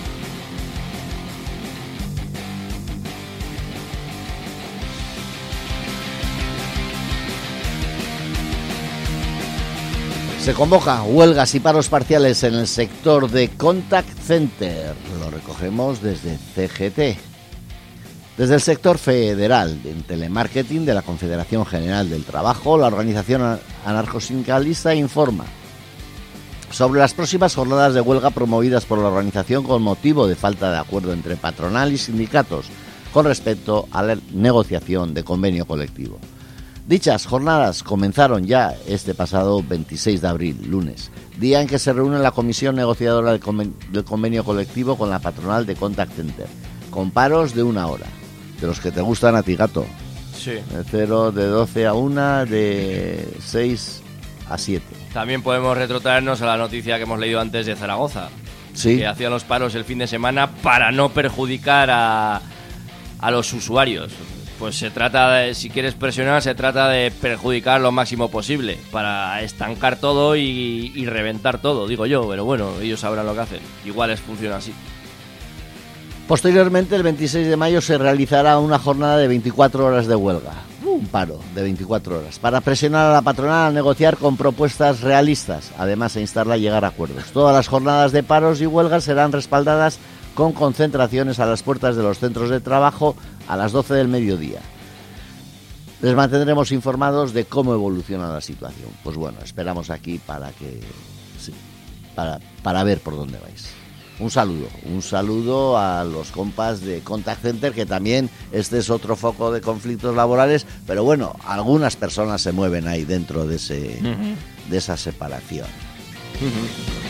Se convoca huelgas y paros parciales en el sector de Contact Center. Lo recogemos desde C G T. Desde el sector federal de telemarketing de la Confederación General del Trabajo, la organización anarcosindicalista informa sobre las próximas jornadas de huelga promovidas por la organización con motivo de falta de acuerdo entre patronal y sindicatos con respecto a la negociación de convenio colectivo. Dichas jornadas comenzaron ya este pasado veintiséis de abril, lunes, día en que se reúne la comisión negociadora del, conven- del convenio colectivo con la patronal de Contact Center, con paros de una hora, de los que te gustan a ti, gato. Sí. De cero, de doce a una, de seis a siete. También podemos retrotraernos a la noticia que hemos leído antes de Zaragoza, Sí. que hacían los paros el fin de semana para no perjudicar a, a los usuarios. Pues se trata de, si quieres presionar, se trata de perjudicar lo máximo posible para estancar todo y, y reventar todo, digo yo, pero bueno, ellos sabrán lo que hacen. Igual es funciona así. Posteriormente, el veintiséis de mayo, se realizará una jornada de veinticuatro horas de huelga, un paro de veinticuatro horas, para presionar a la patronal a negociar con propuestas realistas, además de instarla a llegar a acuerdos. Todas las jornadas de paros y huelgas serán respaldadas con concentraciones a las puertas de los centros de trabajo a las doce del mediodía. Les mantendremos informados de cómo evoluciona la situación. Pues bueno, esperamos aquí para que sí, para, para ver por dónde vais. Un saludo, un saludo a los compas de Contact Center, que también este es otro foco de conflictos laborales, pero bueno, algunas personas se mueven ahí dentro de ese uh-huh. de esa separación. Uh-huh.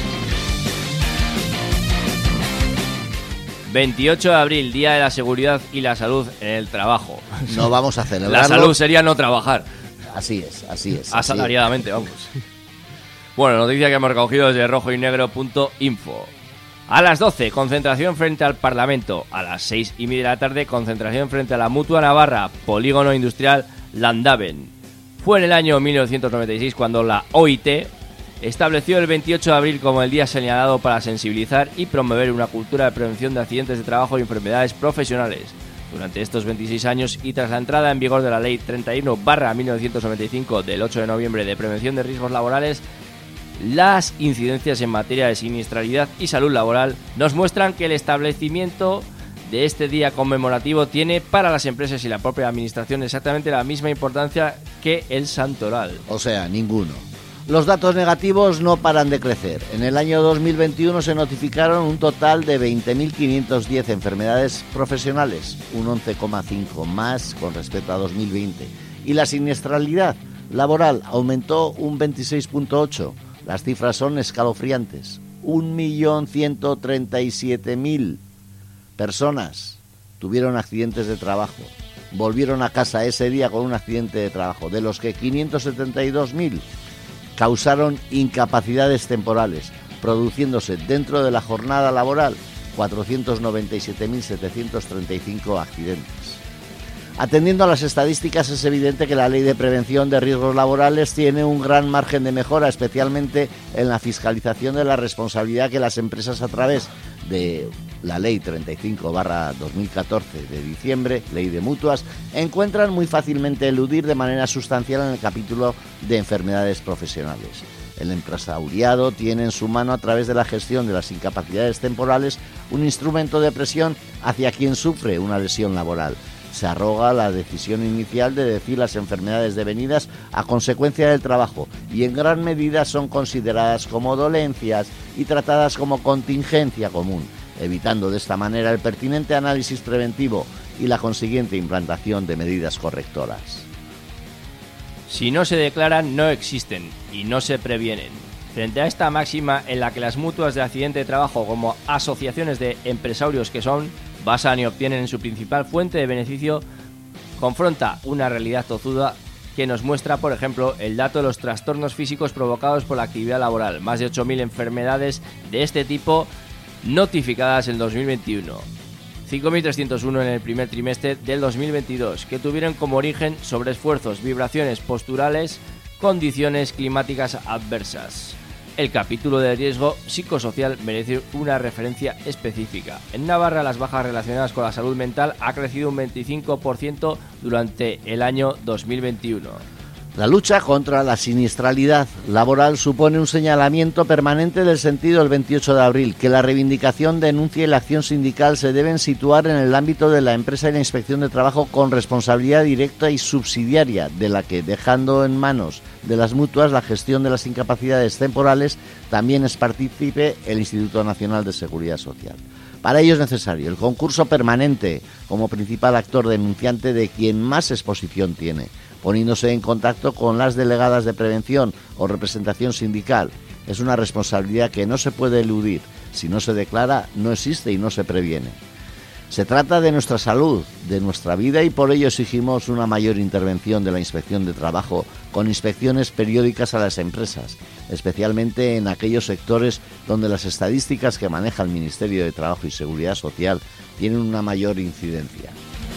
veintiocho de abril, Día de la Seguridad y la Salud en el Trabajo. No vamos a celebrarlo. La salud sería no trabajar. Así es, así es. Asalariadamente, vamos. Bueno, noticia que hemos recogido desde rojo y negro punto info. A las doce, concentración frente al Parlamento. A las seis y media de la tarde, concentración frente a la Mutua Navarra, Polígono Industrial Landaven. Fue en el año mil novecientos noventa y seis cuando la O I T estableció el veintiocho de abril como el día señalado para sensibilizar y promover una cultura de prevención de accidentes de trabajo y enfermedades profesionales. Durante estos veintiséis años y tras la entrada en vigor de la Ley treinta y uno barra mil novecientos noventa y cinco del ocho de noviembre de prevención de riesgos laborales, las incidencias en materia de siniestralidad y salud laboral nos muestran que el establecimiento de este día conmemorativo tiene para las empresas y la propia administración exactamente la misma importancia que el santoral. O sea, ninguno. Los datos negativos no paran de crecer. En el año dos mil veintiuno se notificaron un total de veinte mil quinientos diez enfermedades profesionales, un once coma cinco más con respecto a dos mil veinte. Y la siniestralidad laboral aumentó un veintiséis coma ocho. Las cifras son escalofriantes. un millón ciento treinta y siete mil personas tuvieron accidentes de trabajo. Volvieron a casa ese día con un accidente de trabajo, de los que quinientos setenta y dos mil causaron incapacidades temporales, produciéndose dentro de la jornada laboral cuatrocientos noventa y siete mil setecientos treinta y cinco accidentes. Atendiendo a las estadísticas, es evidente que la Ley de Prevención de Riesgos Laborales tiene un gran margen de mejora, especialmente en la fiscalización de la responsabilidad que las empresas, a través de la Ley treinta y cinco barra dos mil catorce de diciembre, Ley de Mutuas, encuentran muy fácilmente eludir de manera sustancial en el capítulo de enfermedades profesionales. El empresariado tiene en su mano, a través de la gestión de las incapacidades temporales, un instrumento de presión hacia quien sufre una lesión laboral. Se arroga la decisión inicial de decir las enfermedades devenidas a consecuencia del trabajo, y en gran medida son consideradas como dolencias y tratadas como contingencia común, evitando de esta manera el pertinente análisis preventivo y la consiguiente implantación de medidas correctoras. Si no se declaran, no existen y no se previenen. Frente a esta máxima, en la que las mutuas de accidente de trabajo, como asociaciones de empresarios que son, basan y obtienen en su principal fuente de beneficio, confronta una realidad tozuda que nos muestra, por ejemplo, el dato de los trastornos físicos provocados por la actividad laboral. Más de ocho mil enfermedades de este tipo notificadas en dos mil veintiuno. cinco mil trescientos uno en el primer trimestre del dos mil veintidós, que tuvieron como origen sobreesfuerzos, vibraciones posturales, condiciones climáticas adversas. El capítulo de riesgo psicosocial merece una referencia específica. En Navarra, las bajas relacionadas con la salud mental ha crecido un veinticinco por ciento durante el año dos mil veintiuno. La lucha contra la siniestralidad laboral supone un señalamiento permanente del sentido del veintiocho de abril, que la reivindicación, denuncia y la acción sindical se deben situar en el ámbito de la empresa y la inspección de trabajo, con responsabilidad directa y subsidiaria, de la que, dejando en manos de las mutuas la gestión de las incapacidades temporales, también es partícipe el Instituto Nacional de Seguridad Social. Para ello es necesario el concurso permanente como principal actor denunciante de quien más exposición tiene, poniéndose en contacto con las delegadas de prevención o representación sindical. Es una responsabilidad que no se puede eludir. Si no se declara, no existe y no se previene. Se trata de nuestra salud, de nuestra vida, y por ello exigimos una mayor intervención de la Inspección de Trabajo, con inspecciones periódicas a las empresas, especialmente en aquellos sectores donde las estadísticas que maneja el Ministerio de Trabajo y Seguridad Social tienen una mayor incidencia.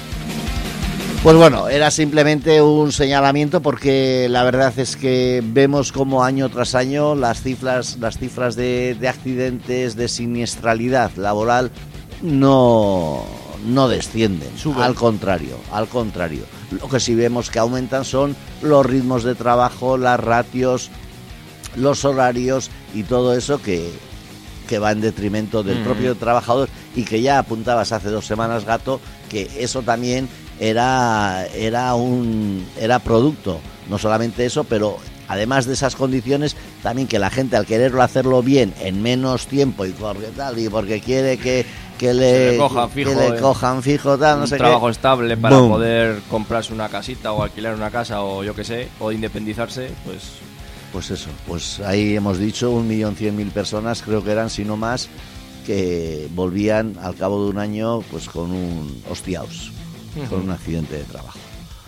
Pues bueno, era simplemente un señalamiento, porque la verdad es que vemos como año tras año las cifras, las cifras de, de accidentes, de siniestralidad laboral no, no descienden, Suben. al contrario, al contrario. Lo que sí vemos que aumentan son los ritmos de trabajo, las ratios, los horarios y todo eso que, que va en detrimento del Mm. propio trabajador, y que ya apuntabas hace dos semanas, Gato, que eso también era, era un era producto, no solamente eso, pero además de esas condiciones, también que la gente, al quererlo hacerlo bien en menos tiempo y porque tal, y porque quiere que, que le, le cojan que fijo, le eh. cojan fijo, tal, no un sé trabajo qué. estable para Boom. poder comprarse una casita o alquilar una casa o yo que sé, o independizarse, pues Pues eso, pues ahí hemos dicho un millón cien mil personas, creo que eran, si no más, que volvían al cabo de un año pues con un hostiaos, con un accidente de trabajo.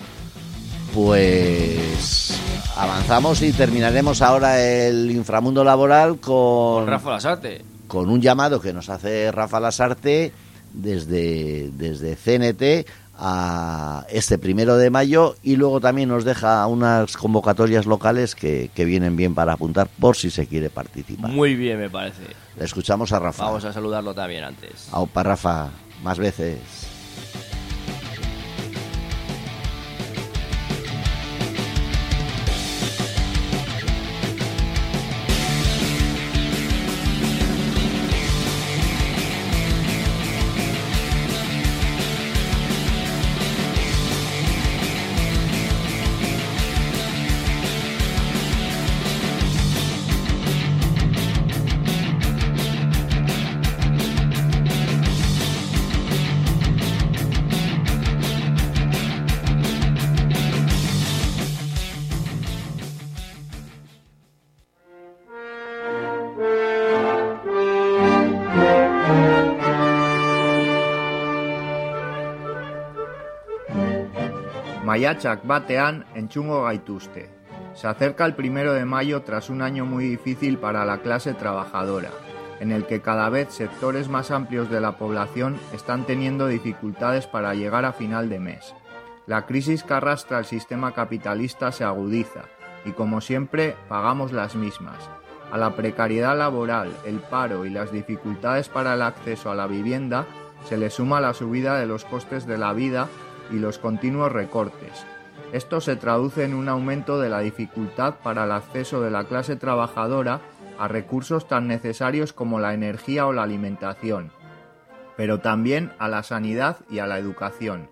Pues avanzamos y terminaremos ahora el inframundo laboral con, Rafa Lasarte. con un llamado que nos hace Rafa Lasarte desde, desde C N T a este primero de mayo, y luego también nos deja unas convocatorias locales que, que vienen bien para apuntar por si se quiere participar. Muy bien, me parece. Le escuchamos a Rafa. Vamos a saludarlo también antes. Aupa, Rafa, más veces. Maiatxak batean entzungo gaituzte. Se acerca el primero de mayo tras un año muy difícil para la clase trabajadora, en el que cada vez sectores más amplios de la población están teniendo dificultades para llegar a final de mes. La crisis que arrastra el sistema capitalista se agudiza y, como siempre, pagamos las mismas. A la precariedad laboral, el paro y las dificultades para el acceso a la vivienda se le suma la subida de los costes de la vida y los continuos recortes. Esto se traduce en un aumento de la dificultad para el acceso de la clase trabajadora a recursos tan necesarios como la energía o la alimentación, pero también a la sanidad y a la educación.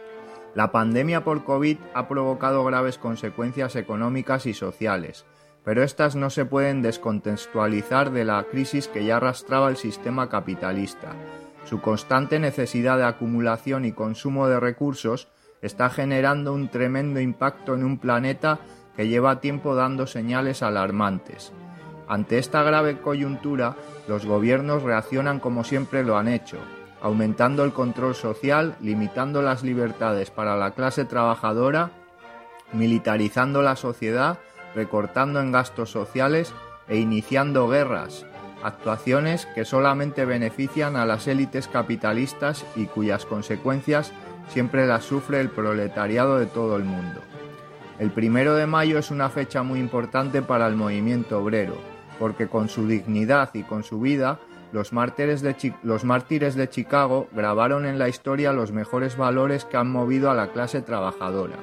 La pandemia por COVID ha provocado graves consecuencias económicas y sociales, pero estas no se pueden descontextualizar de la crisis que ya arrastraba el sistema capitalista. Su constante necesidad de acumulación y consumo de recursos está generando un tremendo impacto en un planeta que lleva tiempo dando señales alarmantes. Ante esta grave coyuntura, los gobiernos reaccionan como siempre lo han hecho, aumentando el control social, limitando las libertades para la clase trabajadora, militarizando la sociedad, recortando en gastos sociales e iniciando guerras, actuaciones que solamente benefician a las élites capitalistas y cuyas consecuencias siempre las sufre el proletariado de todo el mundo. El primero de mayo es una fecha muy importante para el movimiento obrero, porque con su dignidad y con su vida, los mártires de, Chi- los mártires de Chicago grabaron en la historia los mejores valores que han movido a la clase trabajadora.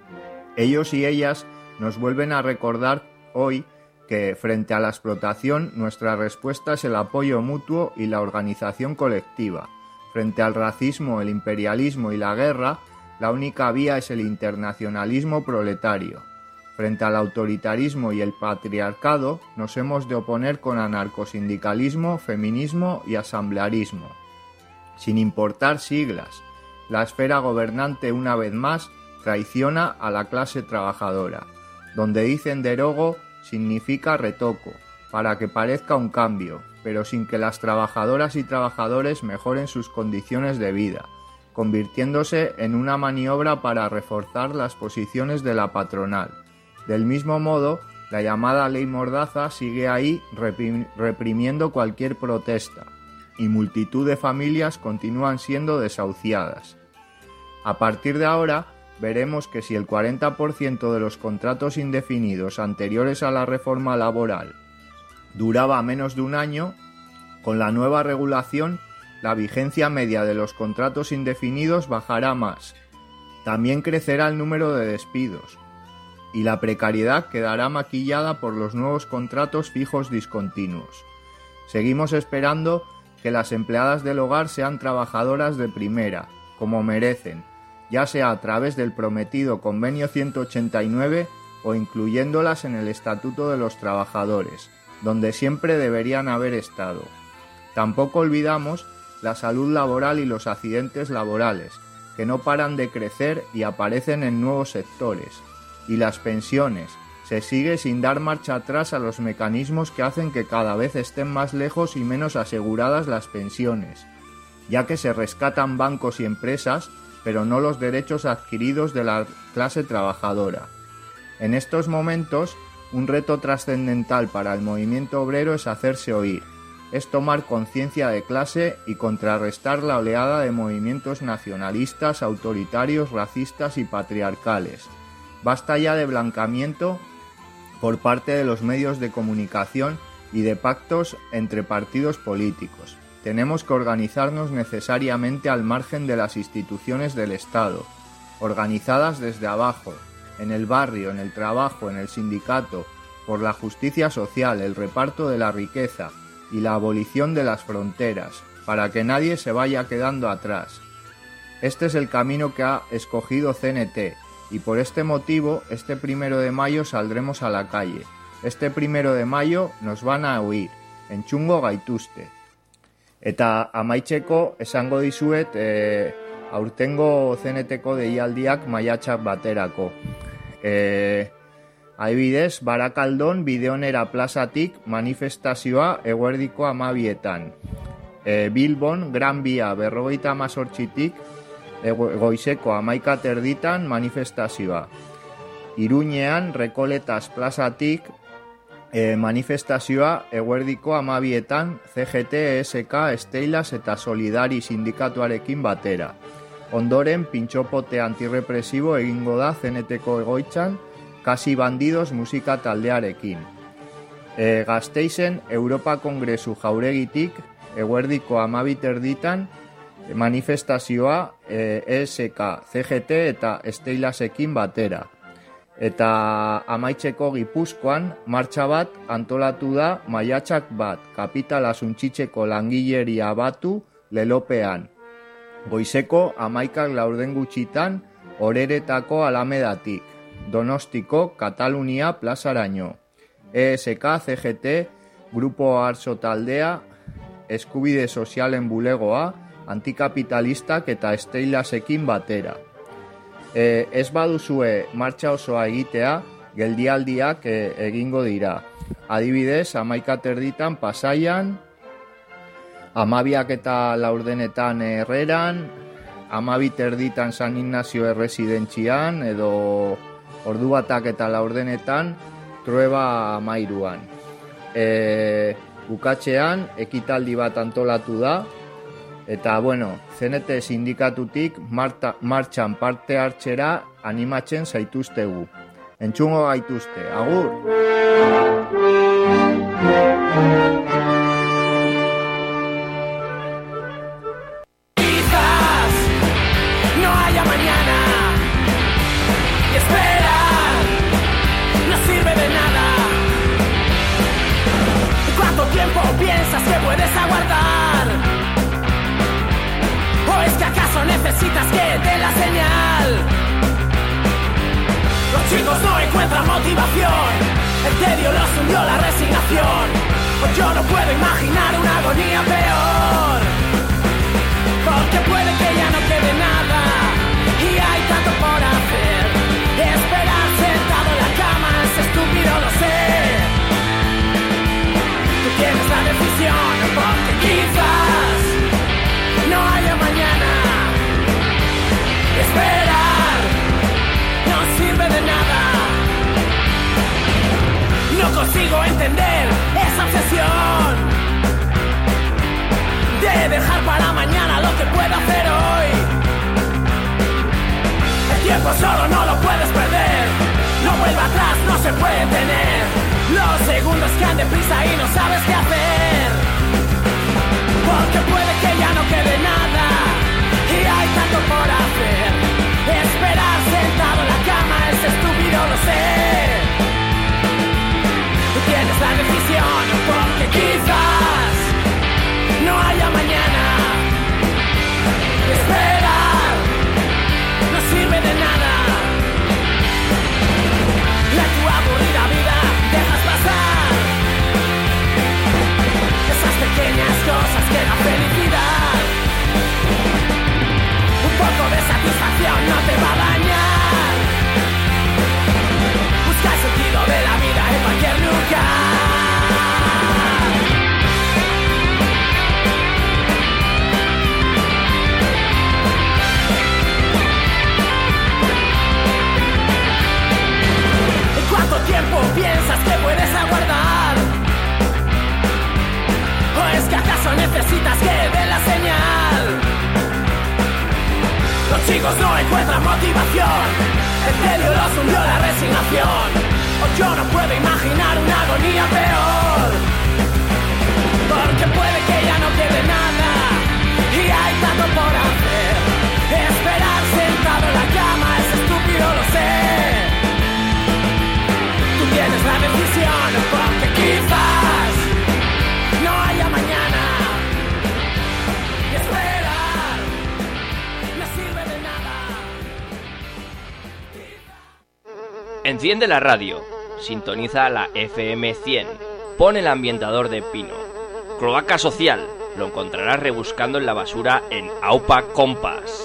Ellos y ellas nos vuelven a recordar hoy que, frente a la explotación, nuestra respuesta es el apoyo mutuo y la organización colectiva. Frente al racismo, el imperialismo y la guerra, la única vía es el internacionalismo proletario. Frente al autoritarismo y el patriarcado, nos hemos de oponer con anarcosindicalismo, feminismo y asamblearismo. Sin importar siglas, la esfera gobernante una vez más traiciona a la clase trabajadora. Donde dicen derogo, significa retoco, para que parezca un cambio, pero sin que las trabajadoras y trabajadores mejoren sus condiciones de vida, convirtiéndose en una maniobra para reforzar las posiciones de la patronal. Del mismo modo, la llamada ley Mordaza sigue ahí reprim- reprimiendo cualquier protesta, y multitud de familias continúan siendo desahuciadas. A partir de ahora, veremos que si el cuarenta por ciento de los contratos indefinidos anteriores a la reforma laboral duraba menos de un año, con la nueva regulación la vigencia media de los contratos indefinidos bajará más. También crecerá el número de despidos y la precariedad quedará maquillada por los nuevos contratos fijos discontinuos. Seguimos esperando que las empleadas del hogar sean trabajadoras de primera, como merecen, ya sea a través del prometido convenio ciento ochenta y nueve o incluyéndolas en el Estatuto de los Trabajadores, donde siempre deberían haber estado. Tampoco olvidamos la salud laboral y los accidentes laborales, que no paran de crecer y aparecen en nuevos sectores. Y las pensiones. Se sigue sin dar marcha atrás a los mecanismos que hacen que cada vez estén más lejos y menos aseguradas las pensiones, ya que se rescatan bancos y empresas, pero no los derechos adquiridos de la clase trabajadora. En estos momentos, un reto trascendental para el movimiento obrero es hacerse oír, es tomar conciencia de clase y contrarrestar la oleada de movimientos nacionalistas, autoritarios, racistas y patriarcales. Basta ya de blanqueamiento por parte de los medios de comunicación y de pactos entre partidos políticos. Tenemos que organizarnos necesariamente al margen de las instituciones del Estado, organizadas desde abajo, en el barrio, en el trabajo, en el sindicato, por la justicia social, el reparto de la riqueza y la abolición de las fronteras, para que nadie se vaya quedando atrás. Este es el camino que ha escogido C N T, y por este motivo, este primero de mayo saldremos a la calle. Este primero de mayo nos van a oír, entzungo gaituzte. Eta amaitzeko esango dizuet, e, aurtengo C N T-ko deialdiak maiatzak baterako. E, adibidez, Barakaldon Bideonera plazatik manifestazioa eguerdiko hamabietan. E, Bilbon Gran Bia berrogeita hamazortzitik goizeko hamaika terditan manifestazioa. Iruñean Rekoletas plazatik e, manifestazioa eguerdiko hamabietan C G T, E S K, Steilas eta Solidari sindikatuarekin batera. Ondoren pintxopote antirrepresibo egingo da C N T-ko egoitzan Kasi Bandidos musika taldearekin. E, Gasteizen Europa Kongresu jauregitik eguerdiko hamabi terditan manifestazioa e, E S K, C G T eta Steilasekin batera. Eta amaitzeko Gipuzkoan martxa bat antolatu da maiatzak bat kapitala suntsitzeko langileria batu lelopean. Goizeko hamaikak laurden gutxitan Oreretako Alamedatik, Donostiko Katalunia plazaraino. E S K, C G T, Grupo Arso taldea, Eskubide Sozialen bulegoa, antikapitalistak eta Steilasekin batera. E, ez baduzue martxa osoa egitea, geldialdiak e, egingo dira. Adibidez, hamaika terditan Pasaian, hamabiak eta laurdenetan Herreran, hamabi terditan San Ignacio erresidentzian, edo ordu batak eta laurdenetan Trueba Amairuan. E, bukatzean, ekitaldi bat antolatu da, eta, bueno, C N T sindikatutik marta, martxan parte hartzera animatzen zaituztegu. Entzungo gaituzte. Agur! Quizás no haya mañana y esperar no sirve de nada. ¿Cuánto tiempo piensas que puedes aguardar? ¿O es que acaso necesitas que te dé la señal? Los chicos no encuentran motivación, el tedio los hundió la resignación. O yo no puedo imaginar una agonía peor, porque puede que ya no quede nada y hay tanto por hacer. Esperar sentado en la cama es estúpido, lo sé. Tú tienes la decisión, porque quizás no haya mañana. Esperar no sirve de nada. No consigo entender esa obsesión de dejar para mañana lo que puedo hacer hoy. El tiempo solo no lo puedes perder, no vuelve atrás, no se puede tener. Los segundos caen deprisa y no sabes qué hacer, porque puede que ya no quede amigos no encuentran motivación. El tedio los hundió la resignación. O yo no puedo imaginar una agonía peor. Porque puede que ya no quede nada y hay tanto por hacer. Esperar sentado en la cama es estúpido, lo sé. Tú tienes la decisión, porque quizás no haya mañana. Y esperar no sirve de nada. Enciende la radio, sintoniza la F M cien, pon el ambientador de pino. Cloaca social, lo encontrarás rebuscando en la basura en Aupa Compass.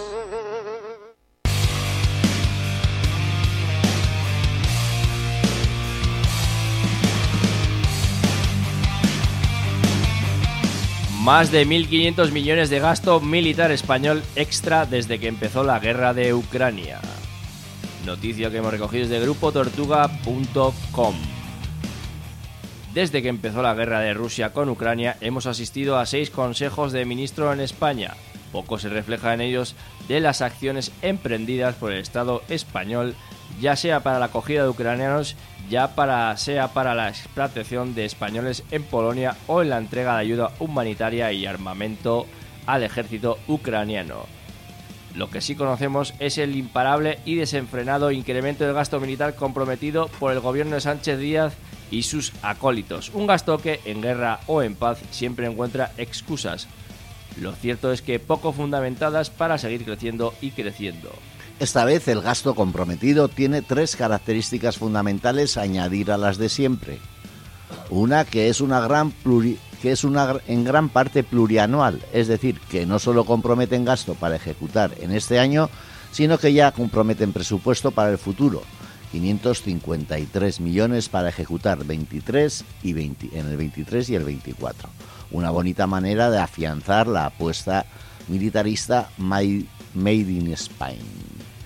Más de mil quinientos millones de gasto militar español extra desde que empezó la guerra de Ucrania. Noticia que hemos recogido desde grupo tortuga punto com. Desde que empezó la guerra de Rusia con Ucrania, hemos asistido a seis consejos de ministro en España. Poco se refleja en ellos de las acciones emprendidas por el Estado español, ya sea para la acogida de ucranianos, ya para, sea para la explotación de españoles en Polonia o en la entrega de ayuda humanitaria y armamento al ejército ucraniano. Lo que sí conocemos es el imparable y desenfrenado incremento del gasto militar comprometido por el gobierno de Sánchez Díaz y sus acólitos. Un gasto que, en guerra o en paz, siempre encuentra excusas. Lo cierto es que poco fundamentadas para seguir creciendo y creciendo. Esta vez el gasto comprometido tiene tres características fundamentales a añadir a las de siempre. Una que es una gran pluri, que es una en gran parte plurianual, es decir, que no solo comprometen gasto para ejecutar en este año, sino que ya comprometen presupuesto para el futuro. quinientos cincuenta y tres millones para ejecutar veintitrés y veinte, en el veintitrés y el veinticuatro. Una bonita manera de afianzar la apuesta militarista Made in Spain.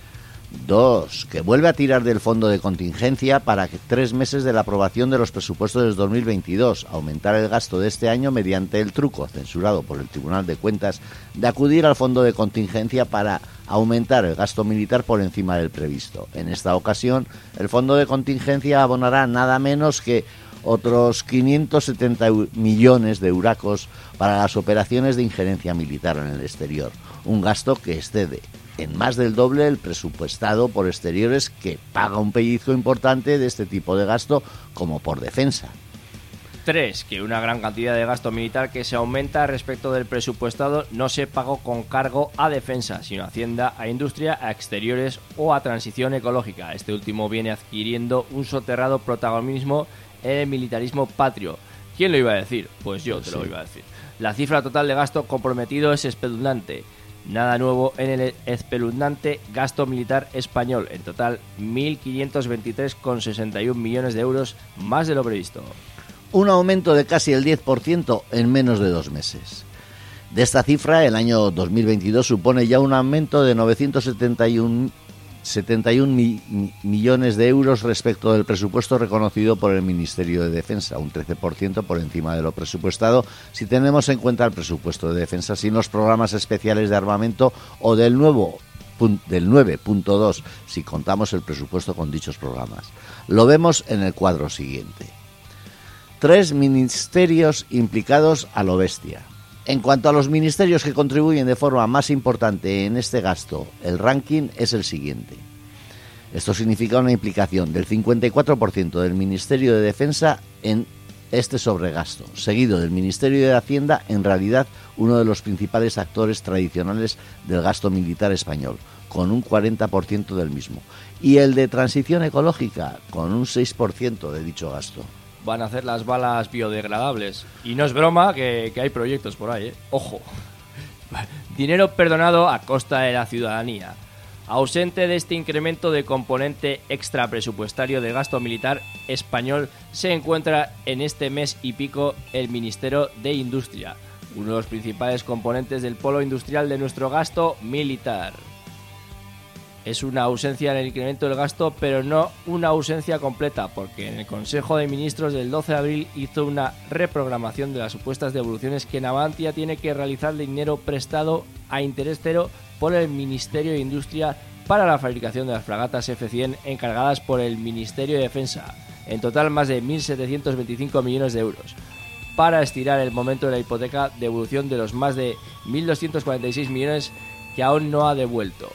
Dos, que vuelve a tirar del fondo de contingencia para que tres meses de la aprobación de los presupuestos del dos mil veintidós, aumentar el gasto de este año mediante el truco, censurado por el Tribunal de Cuentas, de acudir al fondo de contingencia para aumentar el gasto militar por encima del previsto. En esta ocasión, el fondo de contingencia abonará nada menos que otros quinientos setenta millones de euracos para las operaciones de injerencia militar en el exterior, un gasto que excede en más del doble el presupuestado por exteriores, que paga un pellizco importante de este tipo de gasto como por defensa. tres. Que una gran cantidad de gasto militar que se aumenta respecto del presupuestado no se pagó con cargo a defensa, sino a hacienda, a industria, a exteriores o a transición ecológica. Este último viene adquiriendo un soterrado protagonismo en el militarismo patrio. ¿Quién lo iba a decir? Pues yo te lo iba a decir. La cifra total de gasto comprometido es espeluznante. Nada nuevo en el espeluznante gasto militar español. En total, mil quinientos veintitrés coma sesenta y uno millones de euros, más de lo previsto. Un aumento de casi el diez por ciento en menos de dos meses. De esta cifra, el año dos mil veintidós supone ya un aumento de novecientos setenta y uno mi, mi, millones de euros respecto del presupuesto reconocido por el Ministerio de Defensa, un trece por ciento por encima de lo presupuestado si tenemos en cuenta el presupuesto de defensa sin los programas especiales de armamento, o del nuevo del nueve punto dos si contamos el presupuesto con dichos programas. Lo vemos en el cuadro siguiente. Tres ministerios implicados a lo bestia. En cuanto a los ministerios que contribuyen de forma más importante en este gasto, el ranking es el siguiente. Esto significa una implicación del cincuenta y cuatro por ciento del Ministerio de Defensa en este sobregasto, seguido del Ministerio de Hacienda, en realidad uno de los principales actores tradicionales del gasto militar español, con un cuarenta por ciento del mismo, y el de transición ecológica, con un seis por ciento de dicho gasto. Van a hacer las balas biodegradables. Y no es broma que, que hay proyectos por ahí, ¿eh? Ojo. Dinero perdonado a costa de la ciudadanía. Ausente de este incremento de componente extra presupuestario del gasto militar español, se encuentra en este mes y pico el Ministerio de Industria, uno de los principales componentes del polo industrial de nuestro gasto militar. Es una ausencia en el incremento del gasto, pero no una ausencia completa, porque en el Consejo de Ministros del doce de abril hizo una reprogramación de las supuestas devoluciones que Navantia tiene que realizar de dinero prestado a interés cero por el Ministerio de Industria para la fabricación de las fragatas F cien encargadas por el Ministerio de Defensa. En total, más de mil setecientos veinticinco millones de euros. Para estirar el momento de la hipoteca de evolución de los más de mil doscientos cuarenta y seis millones que aún no ha devuelto.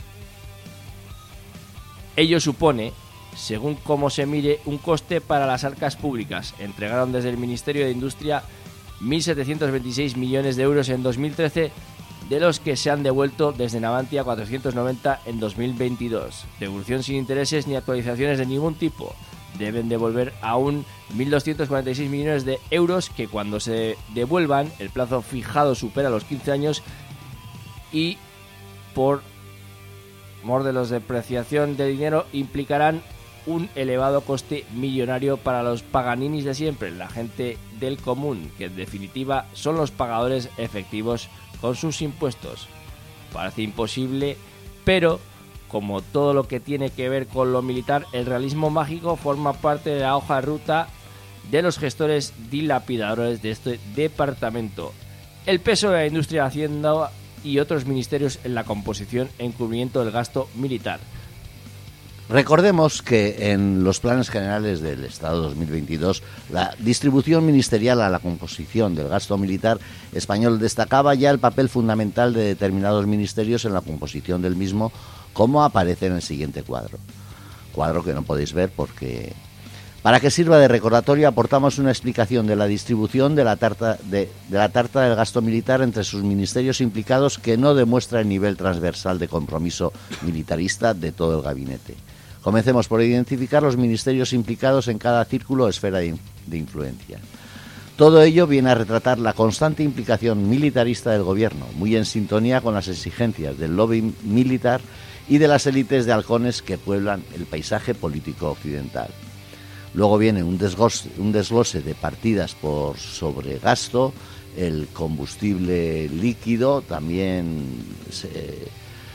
Ello supone, según cómo se mire, un coste para las arcas públicas. Entregaron desde el Ministerio de Industria mil setecientos veintiséis millones de euros en dos mil trece, de los que se han devuelto desde Navantia cuatrocientos noventa en dos mil veintidós. Devolución sin intereses ni actualizaciones de ningún tipo. Deben devolver aún mil doscientos cuarenta y seis millones de euros que, cuando se devuelvan, el plazo fijado supera los quince años y por mor de la depreciación de dinero implicarán un elevado coste millonario para los paganinis de siempre, la gente del común, que en definitiva son los pagadores efectivos con sus impuestos. Parece imposible, pero como todo lo que tiene que ver con lo militar, el realismo mágico forma parte de la hoja de ruta de los gestores dilapidadores de este departamento. El peso de la industria de Hacienda y otros ministerios en la composición e encubrimiento del gasto militar. Recordemos que en los planes generales del Estado dos mil veintidós, la distribución ministerial a la composición del gasto militar español destacaba ya el papel fundamental de determinados ministerios en la composición del mismo, como aparece en el siguiente cuadro. Cuadro que no podéis ver porque... Para que sirva de recordatorio, aportamos una explicación de la distribución de la tarta, de, de la tarta del gasto militar entre sus ministerios implicados, que no demuestra el nivel transversal de compromiso militarista de todo el gabinete. Comencemos por identificar los ministerios implicados en cada círculo o esfera de, de influencia. Todo ello viene a retratar la constante implicación militarista del gobierno, muy en sintonía con las exigencias del lobby militar y de las élites de halcones que pueblan el paisaje político occidental. Luego viene un desglose, un desglose de partidas por sobregasto, el combustible líquido, también se,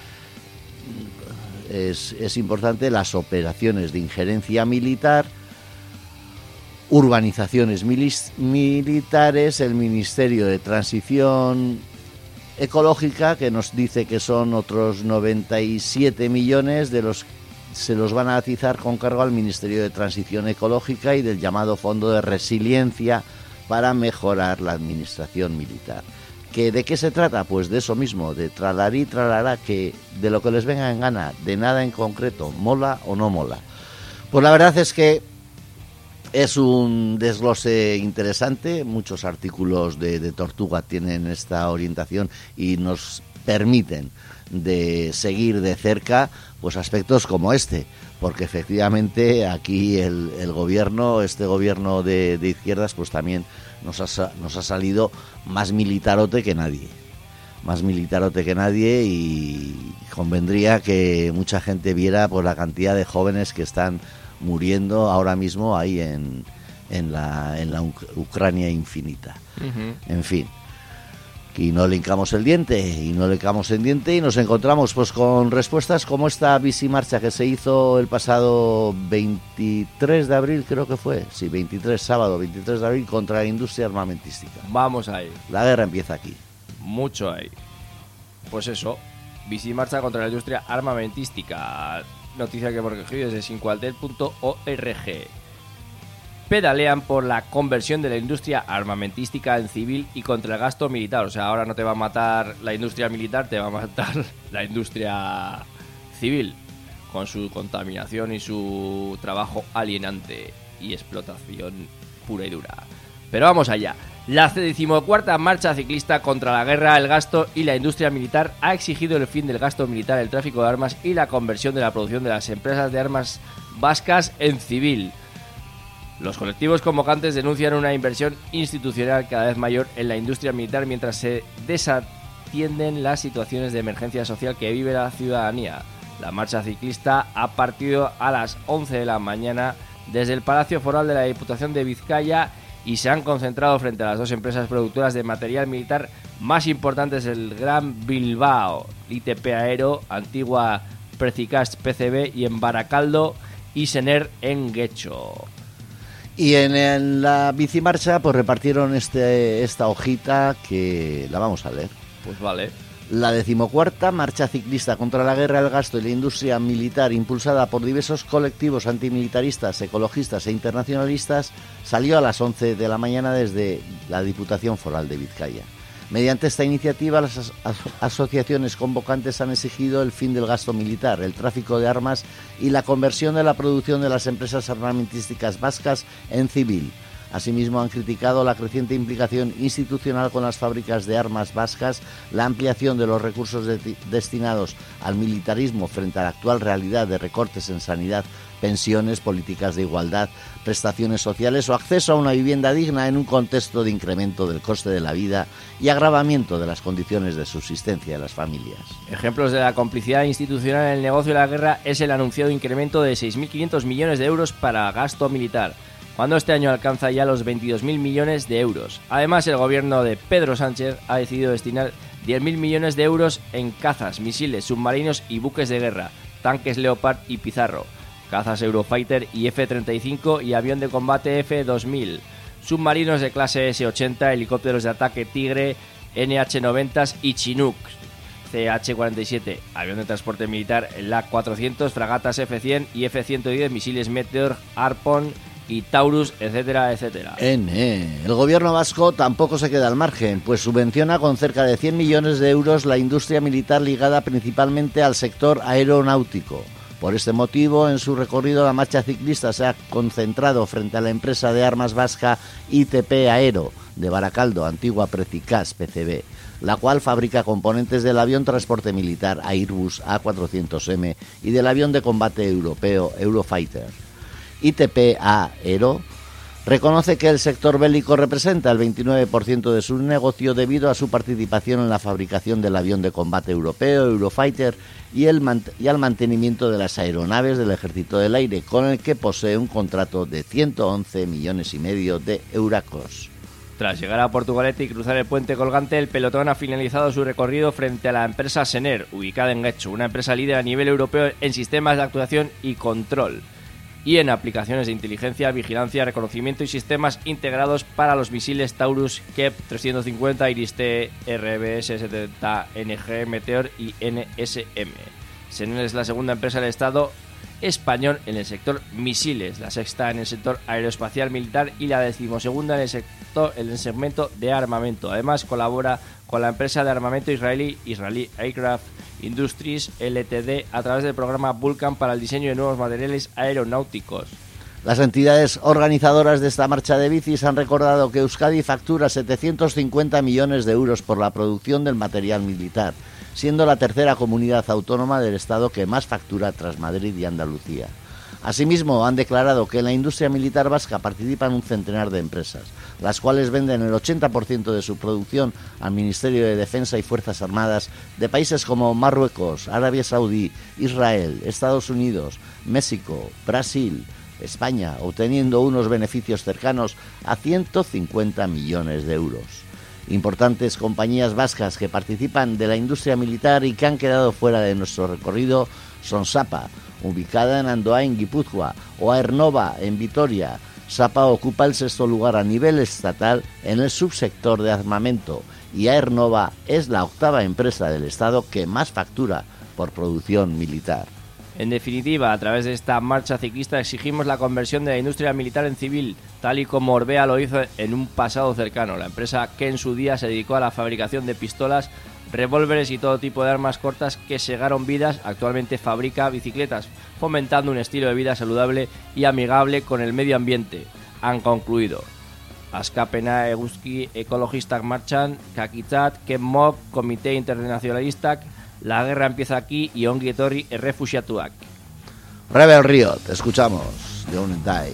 es, es importante, las operaciones de injerencia militar, urbanizaciones milis, militares, el Ministerio de Transición Ecológica, que nos dice que son otros noventa y siete millones, de los se los van a atizar con cargo al Ministerio de Transición Ecológica y del llamado Fondo de Resiliencia para mejorar la administración militar. ¿Que ¿De qué se trata? Pues de eso mismo, de tralarí, tralará, que de lo que les venga en gana, de nada en concreto, mola o no mola. Pues la verdad es que es un desglose interesante, muchos artículos de, de Tortuga tienen esta orientación y nos permiten de seguir de cerca pues aspectos como este, porque efectivamente aquí el, el gobierno, este gobierno de, de izquierdas, pues también nos ha, nos ha salido más militarote que nadie, más militarote que nadie, y convendría que mucha gente viera pues la cantidad de jóvenes que están muriendo ahora mismo ahí en, en la, en la Ucrania infinita. Uh-huh. En fin. Y no le hincamos el diente, y no le hincamos el diente, y nos encontramos pues con respuestas como esta bicimarcha que se hizo el pasado veintitrés de abril, creo que fue, sí, veintitrés, sábado veintitrés de abril, contra la industria armamentística. Vamos ahí. La guerra empieza aquí. Mucho ahí. Pues eso, bicimarcha contra la industria armamentística. Noticia que hemos recogido desde cincualtel punto org. Pedalean por la conversión de la industria armamentística en civil y contra el gasto militar. O sea, ahora no te va a matar la industria militar, te va a matar la industria civil, con su contaminación y su trabajo alienante y explotación pura y dura. Pero vamos allá. La decimocuarta marcha ciclista contra la guerra, el gasto y la industria militar ha exigido el fin del gasto militar, el tráfico de armas y la conversión de la producción de las empresas de armas vascas en civil. Los colectivos convocantes denuncian una inversión institucional cada vez mayor en la industria militar mientras se desatienden las situaciones de emergencia social que vive la ciudadanía. La marcha ciclista ha partido a las once de la mañana desde el Palacio Foral de la Diputación de Vizcaya y se han concentrado frente a las dos empresas productoras de material militar más importantes, el Gran Bilbao, I T P Aero, Antigua Precicast P C B, y en Baracaldo y Sener en Guecho. Y en, en la bicimarcha pues repartieron este, esta hojita que la vamos a leer. Pues vale. La decimocuarta marcha ciclista contra la guerra, el gasto y la industria militar, impulsada por diversos colectivos antimilitaristas, ecologistas e internacionalistas, salió a las once de la mañana desde la Diputación Foral de Vizcaya. Mediante esta iniciativa, las as- asociaciones convocantes han exigido el fin del gasto militar, el tráfico de armas y la conversión de la producción de las empresas armamentísticas vascas en civil. Asimismo, han criticado la creciente implicación institucional con las fábricas de armas vascas, la ampliación de los recursos de- destinados al militarismo frente a la actual realidad de recortes en sanidad, pensiones, políticas de igualdad, prestaciones sociales o acceso a una vivienda digna en un contexto de incremento del coste de la vida y agravamiento de las condiciones de subsistencia de las familias. Ejemplos de la complicidad institucional en el negocio de la guerra es el anunciado incremento de seis mil quinientos millones de euros para gasto militar, cuando este año alcanza ya los veintidós mil millones de euros. Además, el gobierno de Pedro Sánchez ha decidido destinar diez mil millones de euros en cazas, misiles, submarinos y buques de guerra, tanques Leopard y Pizarro, cazas Eurofighter y F treinta y cinco y avión de combate F dos mil, submarinos de clase ese ochenta, helicópteros de ataque Tigre, N H noventa y Chinooks, C H cuarenta y siete, avión de transporte militar L A cuatrocientos, fragatas F cien y F ciento diez, misiles Meteor, Harpoon y Taurus, etcétera, etcétera. N. El gobierno vasco tampoco se queda al margen, pues subvenciona con cerca de cien millones de euros la industria militar ligada principalmente al sector aeronáutico. Por este motivo, en su recorrido, la marcha ciclista se ha concentrado frente a la empresa de armas vasca I T P Aero, de Baracaldo, antigua Precicas P C B, la cual fabrica componentes del avión transporte militar Airbus A cuatrocientos M y del avión de combate europeo Eurofighter. I T P Aero reconoce que el sector bélico representa el veintinueve por ciento de su negocio debido a su participación en la fabricación del avión de combate europeo Eurofighter y, el mant- y al mantenimiento de las aeronaves del Ejército del Aire, con el que posee un contrato de ciento once millones y medio de euracos. Tras llegar a Portugalete y cruzar el puente colgante, el pelotón ha finalizado su recorrido frente a la empresa Sener, ubicada en Getxo, una empresa líder a nivel europeo en sistemas de actuación y control y en aplicaciones de inteligencia, vigilancia, reconocimiento y sistemas integrados para los misiles Taurus, K E P trescientos cincuenta, Iris-T, R B S setenta, N G, Meteor y N S M. Sener es la segunda empresa del Estado español en el sector misiles, la sexta en el sector aeroespacial militar y la decimosegunda en el sector en el segmento de armamento. Además, colabora con la empresa de armamento israelí Israeli Aircraft Industries L T D a través del programa Vulcan para el diseño de nuevos materiales aeronáuticos. Las entidades organizadoras de esta marcha de bicis han recordado que Euskadi factura setecientos cincuenta millones de euros por la producción del material militar, siendo la tercera comunidad autónoma del Estado que más factura tras Madrid y Andalucía. Asimismo, han declarado que en la industria militar vasca participan un centenar de empresas, las cuales venden el ochenta por ciento de su producción al Ministerio de Defensa y Fuerzas Armadas de países como Marruecos, Arabia Saudí, Israel, Estados Unidos, México, Brasil, España, obteniendo unos beneficios cercanos a ciento cincuenta millones de euros. Importantes compañías vascas que participan de la industria militar y que han quedado fuera de nuestro recorrido son Sapa, ubicada en Andoain, Guipúzcoa, o Aernova, en Vitoria. Sapa ocupa el sexto lugar a nivel estatal en el subsector de armamento y Aernova es la octava empresa del Estado que más factura por producción militar. En definitiva, a través de esta marcha ciclista exigimos la conversión de la industria militar en civil, tal y como Orbea lo hizo en un pasado cercano. La empresa que en su día se dedicó a la fabricación de pistolas, revólveres y todo tipo de armas cortas que segaron vidas, actualmente fabrica bicicletas, fomentando un estilo de vida saludable y amigable con el medio ambiente. Han concluido. Askapena eguzki ekologistak marchan, kakitzat, kenmok, Comité Internacionalistak, la guerra empieza aquí y ongi etorri errefuxiatuak. Rebel Riot, escuchamos de un Die.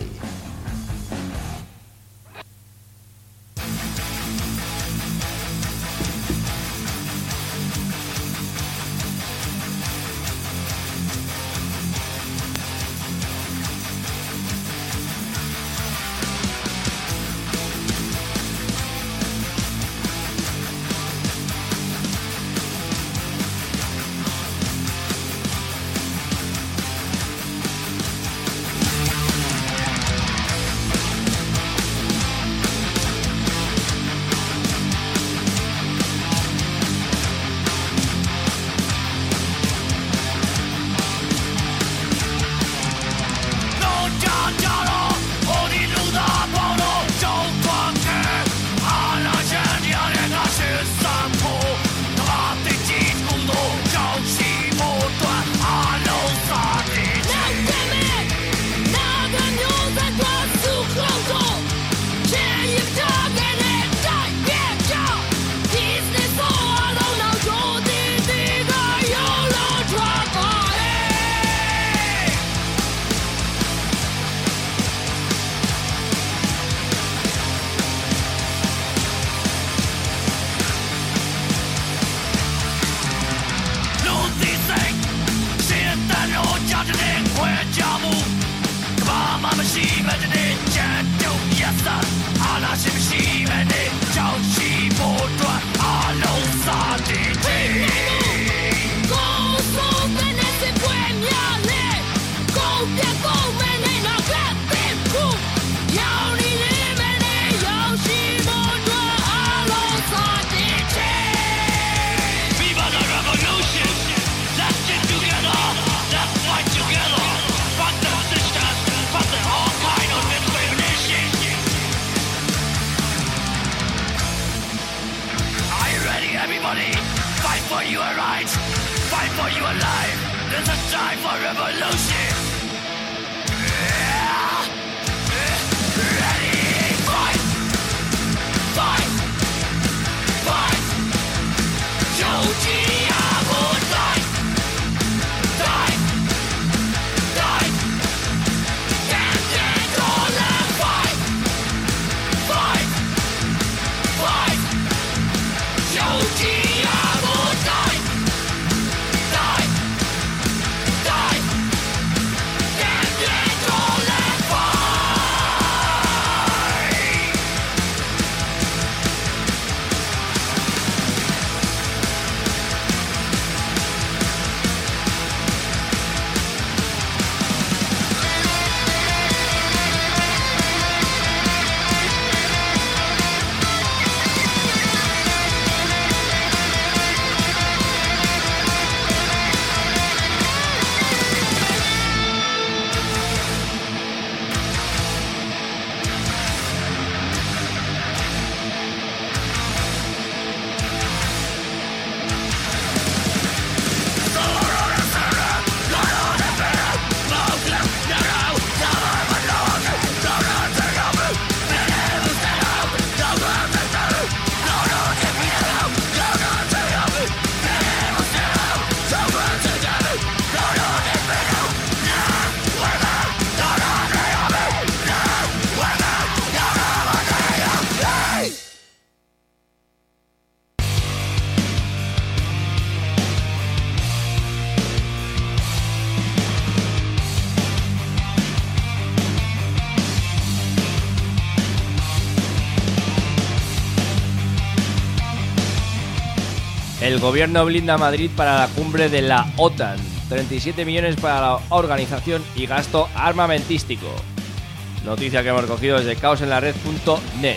El gobierno blinda Madrid para la cumbre de la OTAN. treinta y siete millones para la organización y gasto armamentístico. Noticia que hemos cogido desde caos en la red punto net.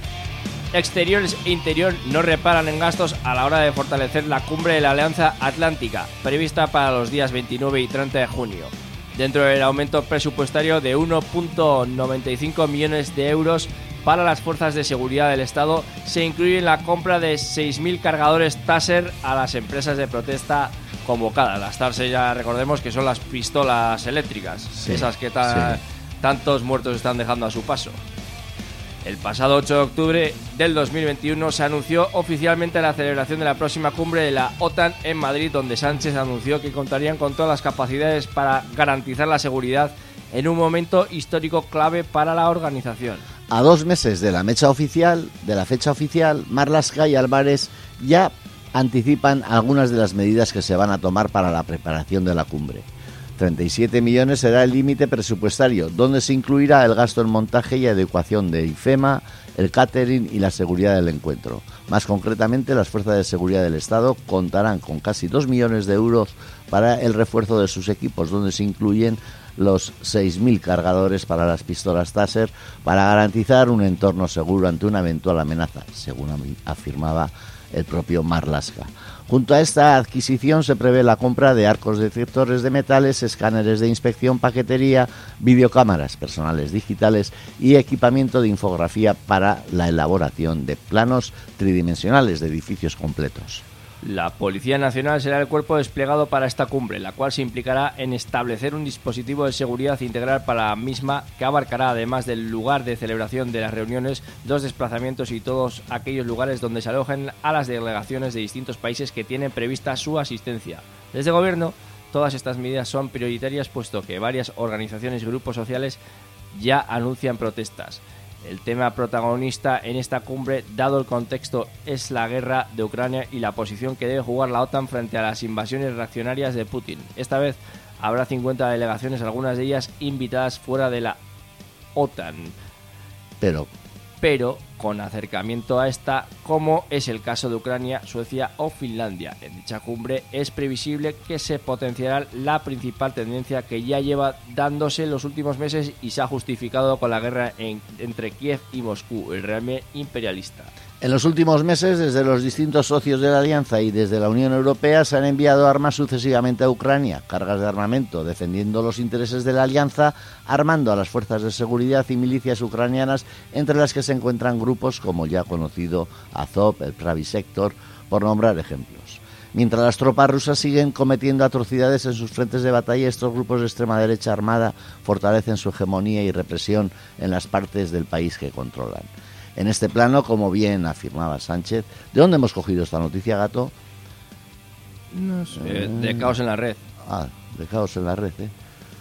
Exteriores e interior no reparan en gastos a la hora de fortalecer la cumbre de la Alianza Atlántica, prevista para los días veintinueve y treinta de junio. Dentro del aumento presupuestario de uno coma noventa y cinco millones de euros para las fuerzas de seguridad del Estado, se incluye la compra de seis mil cargadores Taser a las empresas de protesta convocadas. Las Taser, ya recordemos que son las pistolas eléctricas, sí, esas que ta- sí. tantos muertos están dejando a su paso. El pasado ocho de octubre del dos mil veintiuno se anunció oficialmente la celebración de la próxima cumbre de la OTAN en Madrid, donde Sánchez anunció que contarían con todas las capacidades para garantizar la seguridad en un momento histórico clave para la organización. A dos meses de la fecha oficial, de la fecha oficial, Marlaska y Álvarez ya anticipan algunas de las medidas que se van a tomar para la preparación de la cumbre. treinta y siete millones será el límite presupuestario, donde se incluirá el gasto en montaje y adecuación de IFEMA, el catering y la seguridad del encuentro. Más concretamente, las fuerzas de seguridad del Estado contarán con casi dos millones de euros para el refuerzo de sus equipos, donde se incluyen los seis mil cargadores para las pistolas Taser para garantizar un entorno seguro ante una eventual amenaza, según afirmaba el propio Marlaska. Junto a esta adquisición se prevé la compra de arcos detectores de metales, escáneres de inspección, paquetería, videocámaras personales digitales y equipamiento de infografía para la elaboración de planos tridimensionales de edificios completos. La Policía Nacional será el cuerpo desplegado para esta cumbre, la cual se implicará en establecer un dispositivo de seguridad integral para la misma, que abarcará, además del lugar de celebración de las reuniones, dos desplazamientos y todos aquellos lugares donde se alojen a las delegaciones de distintos países que tienen prevista su asistencia. Desde el Gobierno, todas estas medidas son prioritarias, puesto que varias organizaciones y grupos sociales ya anuncian protestas. El tema protagonista en esta cumbre, dado el contexto, es la guerra de Ucrania y la posición que debe jugar la OTAN frente a las invasiones reaccionarias de Putin. Esta vez habrá cincuenta delegaciones, algunas de ellas invitadas fuera de la OTAN. Pero... pero con acercamiento a esta, como es el caso de Ucrania, Suecia o Finlandia. En dicha cumbre es previsible que se potenciará la principal tendencia que ya lleva dándose en los últimos meses y se ha justificado con la guerra en, entre Kiev y Moscú, el régimen imperialista. En los últimos meses, desde los distintos socios de la Alianza y desde la Unión Europea, se han enviado armas sucesivamente a Ucrania, cargas de armamento, defendiendo los intereses de la Alianza, armando a las fuerzas de seguridad y milicias ucranianas, entre las que se encuentran grupos como el ya conocido Azov, el Pravy Sector, por nombrar ejemplos. Mientras las tropas rusas siguen cometiendo atrocidades en sus frentes de batalla, estos grupos de extrema derecha armada fortalecen su hegemonía y represión en las partes del país que controlan. En este plano, como bien afirmaba Sánchez, ¿de dónde hemos cogido esta noticia, Gato? No sé. Eh, de Caos en la Red. Ah, de Caos en la Red, ¿eh?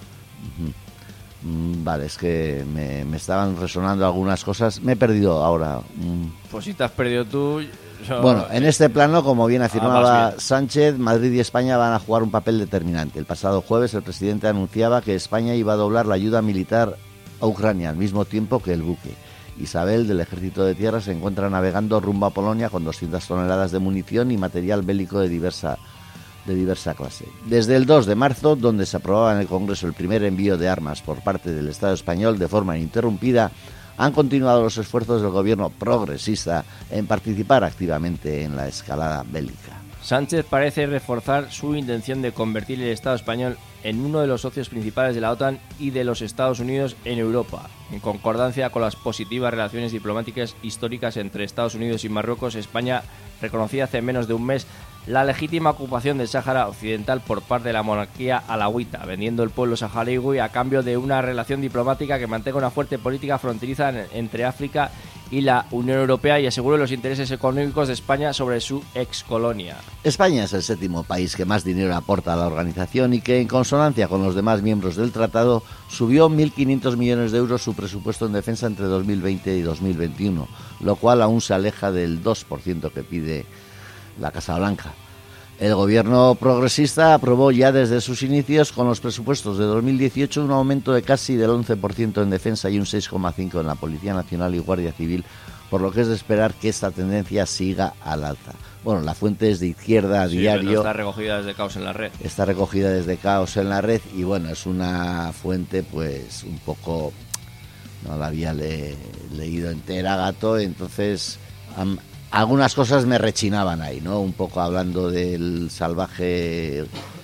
Uh-huh. Mm, vale, es que me, me estaban resonando algunas cosas. Me he perdido ahora. Mm. Pues si te has perdido tú... Yo... Bueno, en este plano, como bien afirmaba ah, bien. Sánchez, Madrid y España van a jugar un papel determinante. El pasado jueves el presidente anunciaba que España iba a doblar la ayuda militar a Ucrania al mismo tiempo que el buque. Isabel, del Ejército de Tierra, se encuentra navegando rumbo a Polonia con doscientas toneladas de munición y material bélico de diversa, de diversa clase. Desde el dos de marzo, donde se aprobaba en el Congreso el primer envío de armas por parte del Estado español de forma ininterrumpida, han continuado los esfuerzos del gobierno progresista en participar activamente en la escalada bélica. Sánchez parece reforzar su intención de convertir el Estado español en uno de los socios principales de la OTAN y de los Estados Unidos en Europa. En concordancia con las positivas relaciones diplomáticas históricas entre Estados Unidos y Marruecos, España reconocía hace menos de un mes la legítima ocupación del Sáhara Occidental por parte de la monarquía alauita, vendiendo el pueblo saharaui a cambio de una relación diplomática que mantenga una fuerte política fronteriza entre África y la Unión Europea y asegure los intereses económicos de España sobre su excolonia. España es el séptimo país que más dinero aporta a la organización y que, en consonancia con los demás miembros del tratado, subió mil quinientos millones de euros su presupuesto en defensa entre dos mil veinte y dos mil veintiuno, lo cual aún se aleja del dos por ciento que pide la Casa Blanca. El gobierno progresista aprobó ya desde sus inicios con los presupuestos de dos mil dieciocho un aumento de casi del once por ciento en defensa y un seis coma cinco por ciento en la Policía Nacional y Guardia Civil, por lo que es de esperar que esta tendencia siga al alza. Bueno, la fuente es de Izquierda a sí, Diario. Está recogida desde Caos en la Red. Está recogida desde Caos en la Red y bueno, es una fuente pues un poco... No la había le, leído entera, Gato, entonces... Um, algunas cosas me rechinaban ahí, ¿no? Un poco hablando del salvaje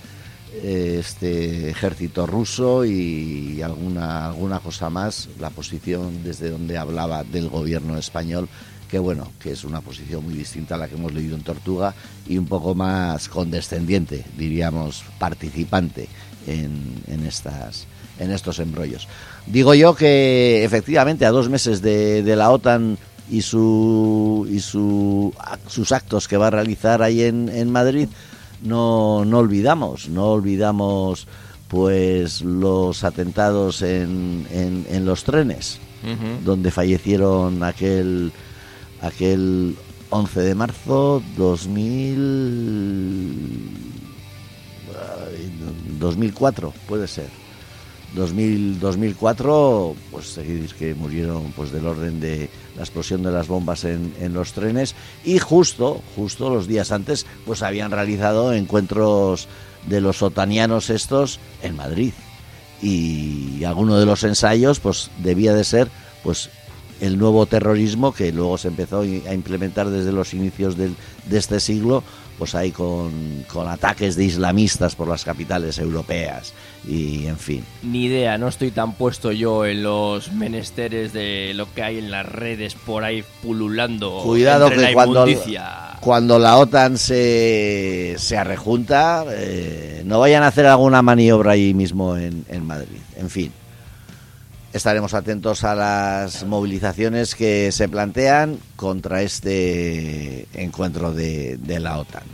este ejército ruso y alguna alguna cosa más, la posición desde donde hablaba del gobierno español, que bueno, que es una posición muy distinta a la que hemos leído en Tortuga y un poco más condescendiente, diríamos, participante en, en estas en estos embrollos. Digo yo que efectivamente a dos meses de, de la OTAN y su y su sus actos que va a realizar ahí en, en Madrid, no no olvidamos no olvidamos pues los atentados en, en, en los trenes, uh-huh. donde fallecieron aquel aquel once de marzo dos mil dos mil cuatro, puede ser dos mil, dos mil cuatro, pues seguís que murieron pues del orden de la explosión de las bombas en, en los trenes, y justo, justo los días antes pues habían realizado encuentros de los otanianos estos en Madrid, y alguno de los ensayos pues debía de ser pues el nuevo terrorismo que luego se empezó a implementar desde los inicios del, de este siglo, pues ahí con, con ataques de islamistas por las capitales europeas y en fin. Ni idea, no estoy tan puesto yo en los menesteres de lo que hay en las redes por ahí pululando. Cuidado entre que la cuando, inmundicia. cuando la OTAN se, se arrejunta, eh, no vayan a hacer alguna maniobra ahí mismo en, en Madrid. En fin. Estaremos atentos a las movilizaciones que se plantean contra este encuentro de, de la OTAN.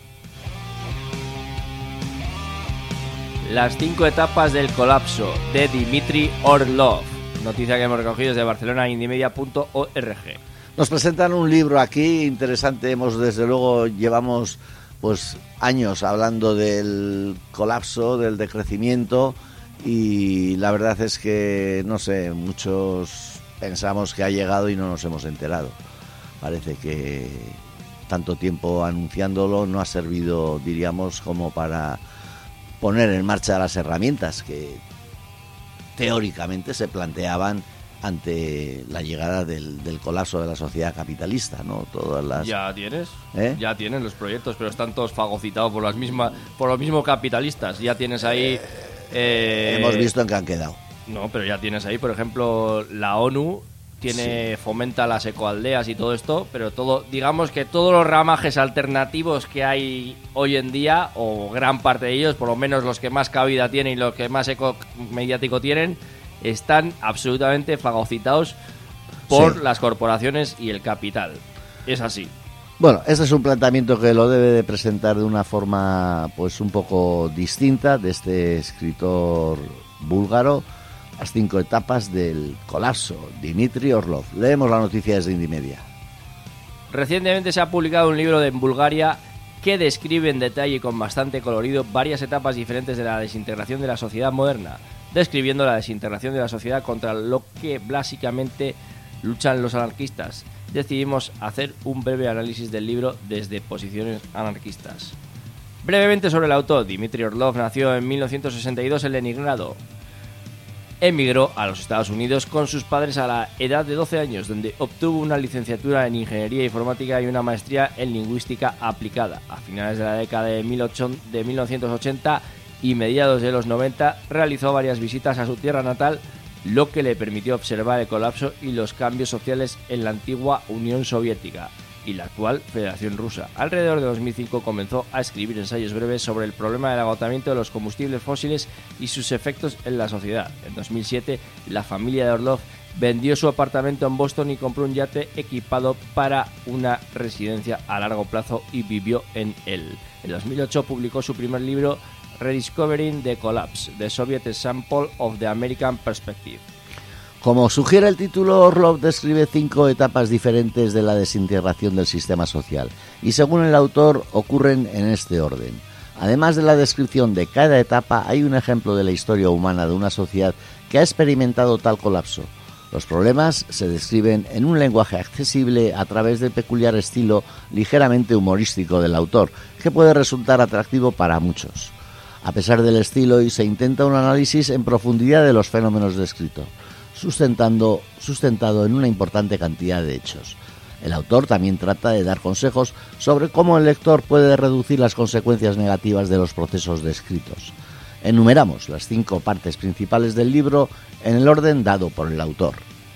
Las cinco etapas del colapso de Dmitry Orlov. Noticia que hemos recogido desde Barcelona, Indymedia punto org. Nos presentan un libro aquí interesante. Hemos, desde luego, llevamos pues años hablando del colapso, del decrecimiento, y la verdad es que, no sé, muchos pensamos que ha llegado y no nos hemos enterado. Parece que tanto tiempo anunciándolo no ha servido, diríamos, como para poner en marcha las herramientas que teóricamente se planteaban ante la llegada del, del colapso de la sociedad capitalista, ¿no? Todas las... Ya tienes, ¿Eh? ya tienes los proyectos, pero están todos fagocitados por las mismas, por los mismos capitalistas. Ya tienes ahí... Eh... Hemos visto en qué han quedado. No, pero ya tienes ahí, por ejemplo, la ONU tiene sí. fomenta las ecoaldeas y todo esto, pero todo, digamos que todos los ramajes alternativos que hay hoy en día, o gran parte de ellos, por lo menos los que más cabida tienen y los que más eco mediático tienen, están absolutamente fagocitados por sí. las corporaciones y el capital. Es así. Bueno, este es un planteamiento que lo debe de presentar de una forma pues un poco distinta de este escritor búlgaro, Las cinco etapas del colapso, Dmitry Orlov. Leemos la noticia desde Indymedia. Recientemente se ha publicado un libro de Bulgaria que describe en detalle y con bastante colorido varias etapas diferentes de la desintegración de la sociedad moderna, describiendo la desintegración de la sociedad contra lo que básicamente luchan los anarquistas. Decidimos hacer un breve análisis del libro desde posiciones anarquistas. Brevemente sobre el autor. Dmitry Orlov nació en mil novecientos sesenta y dos en Leningrado. Emigró a los Estados Unidos con sus padres a la edad de doce años, donde obtuvo una licenciatura en Ingeniería Informática y una maestría en Lingüística Aplicada. A finales de la década de mil novecientos ochenta y mediados de los noventa realizó varias visitas a su tierra natal, lo que le permitió observar el colapso y los cambios sociales en la antigua Unión Soviética y la actual Federación Rusa. Alrededor de dos mil cinco comenzó a escribir ensayos breves sobre el problema del agotamiento de los combustibles fósiles y sus efectos en la sociedad. En dos mil siete, la familia de Orlov vendió su apartamento en Boston y compró un yate equipado para una residencia a largo plazo y vivió en él. En dos mil ocho publicó su primer libro, Rediscovering the Collapse, The Soviet Example of the American Perspective. Como sugiere el título, Orlov describe cinco etapas diferentes de la desintegración del sistema social y, según el autor, ocurren en este orden. Además de la descripción de cada etapa, hay un ejemplo de la historia humana de una sociedad que ha experimentado tal colapso. Los problemas se describen en un lenguaje accesible a través del peculiar estilo ligeramente humorístico del autor, que puede resultar atractivo para muchos. A pesar del estilo, y se intenta un análisis en profundidad de los fenómenos descritos, sustentando, sustentado en una importante cantidad de hechos. El autor también trata de dar consejos sobre cómo el lector puede reducir las consecuencias negativas de los procesos descritos. Enumeramos las cinco partes principales del libro en el orden dado por el autor.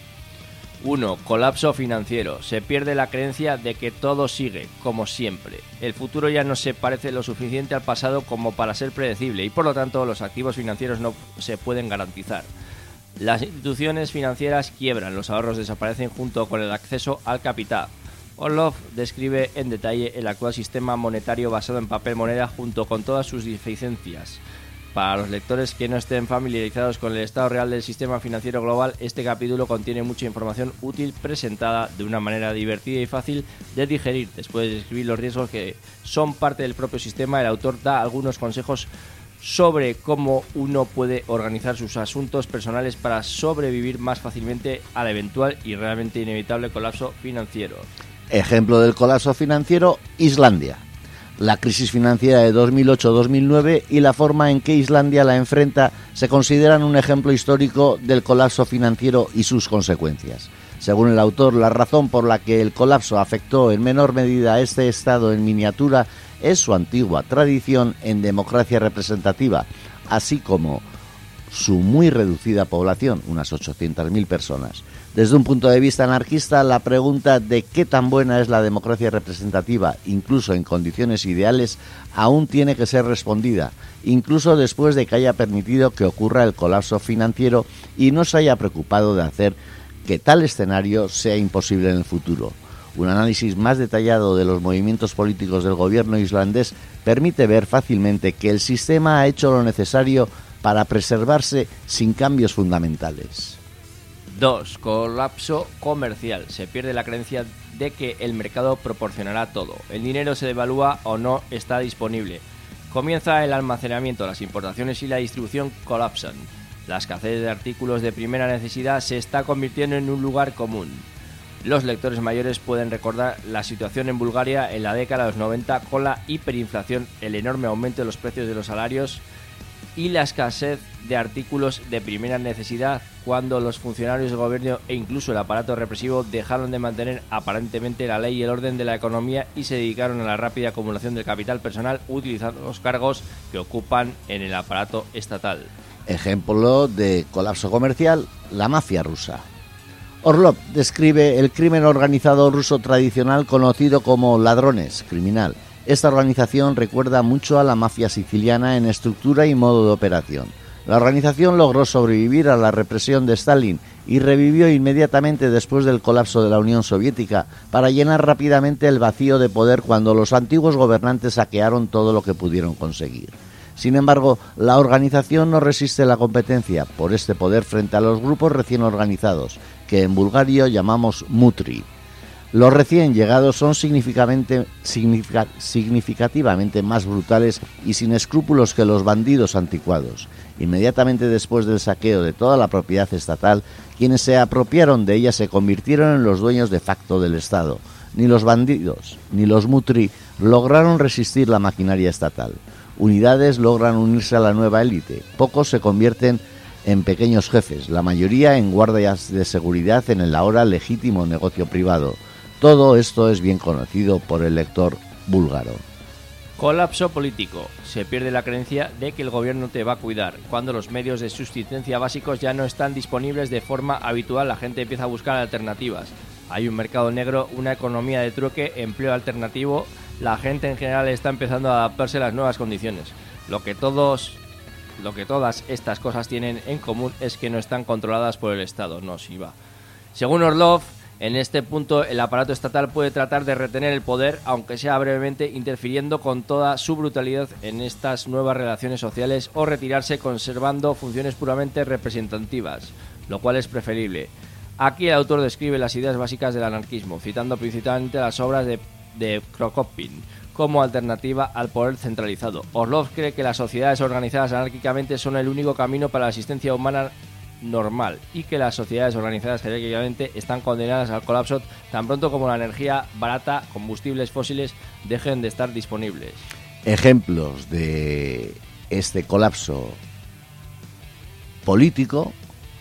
uno. Colapso financiero. Se pierde la creencia de que todo sigue, como siempre. El futuro ya no se parece lo suficiente al pasado como para ser predecible y, por lo tanto, los activos financieros no se pueden garantizar. Las instituciones financieras quiebran, los ahorros desaparecen junto con el acceso al capital. Orlov describe en detalle el actual sistema monetario basado en papel moneda junto con todas sus deficiencias. Para los lectores que no estén familiarizados con el estado real del sistema financiero global, este capítulo contiene mucha información útil presentada de una manera divertida y fácil de digerir. Después de describir los riesgos que son parte del propio sistema, el autor da algunos consejos sobre cómo uno puede organizar sus asuntos personales para sobrevivir más fácilmente al eventual y realmente inevitable colapso financiero. Ejemplo del colapso financiero, Islandia. La crisis financiera de dos mil ocho dos mil nueve y la forma en que Islandia la enfrenta se consideran un ejemplo histórico del colapso financiero y sus consecuencias. Según el autor, la razón por la que el colapso afectó en menor medida a este estado en miniatura es su antigua tradición en democracia representativa, así como su muy reducida población, unas ochocientas mil personas. Desde un punto de vista anarquista, la pregunta de qué tan buena es la democracia representativa, incluso en condiciones ideales, aún tiene que ser respondida, incluso después de que haya permitido que ocurra el colapso financiero y no se haya preocupado de hacer que tal escenario sea imposible en el futuro. Un análisis más detallado de los movimientos políticos del gobierno islandés permite ver fácilmente que el sistema ha hecho lo necesario para preservarse sin cambios fundamentales. dos. Colapso comercial. Se pierde la creencia de que el mercado proporcionará todo. El dinero se devalúa o no está disponible. Comienza el almacenamiento, las importaciones y la distribución colapsan. La escasez de artículos de primera necesidad se está convirtiendo en un lugar común. Los lectores mayores pueden recordar la situación en Bulgaria en la década de los noventa con la hiperinflación, el enorme aumento de los precios de los salarios y la escasez de artículos de primera necesidad, cuando los funcionarios del gobierno e incluso el aparato represivo dejaron de mantener aparentemente la ley y el orden de la economía y se dedicaron a la rápida acumulación del capital personal utilizando los cargos que ocupan en el aparato estatal. Ejemplo de colapso comercial, la mafia rusa. Orlov describe el crimen organizado ruso tradicional conocido como ladrones, criminal. Esta organización recuerda mucho a la mafia siciliana en estructura y modo de operación. La organización logró sobrevivir a la represión de Stalin y revivió inmediatamente después del colapso de la Unión Soviética para llenar rápidamente el vacío de poder cuando los antiguos gobernantes saquearon todo lo que pudieron conseguir. Sin embargo, la organización no resiste la competencia por este poder frente a los grupos recién organizados, que en bulgario llamamos mutri. Los recién llegados son significativamente, significa, significativamente más brutales y sin escrúpulos que los bandidos anticuados. Inmediatamente después del saqueo de toda la propiedad estatal, quienes se apropiaron de ella se convirtieron en los dueños de facto del Estado. Ni los bandidos ni los mutri lograron resistir la maquinaria estatal. Unidades logran unirse a la nueva élite. Pocos se convierten en pequeños jefes, la mayoría en guardias de seguridad en el ahora legítimo negocio privado. Todo esto es bien conocido por el lector búlgaro. Colapso político. Se pierde la creencia de que el gobierno te va a cuidar. Cuando los medios de subsistencia básicos ya no están disponibles de forma habitual, la gente empieza a buscar alternativas. Hay un mercado negro, una economía de trueque, empleo alternativo. La gente en general está empezando a adaptarse a las nuevas condiciones. Lo que todos, lo que todas estas cosas tienen en común es que no están controladas por el Estado. No, sí va. Según Orlov, en este punto el aparato estatal puede tratar de retener el poder, aunque sea brevemente, interfiriendo con toda su brutalidad en estas nuevas relaciones sociales o retirarse conservando funciones puramente representativas, lo cual es preferible. Aquí el autor describe las ideas básicas del anarquismo, citando principalmente las obras de, de Kropotkin como alternativa al poder centralizado. Orlov cree que las sociedades organizadas anárquicamente son el único camino para la existencia humana normal y que las sociedades organizadas jerárquicamente están condenadas al colapso tan pronto como la energía barata, combustibles fósiles, dejen de estar disponibles. Ejemplos de este colapso político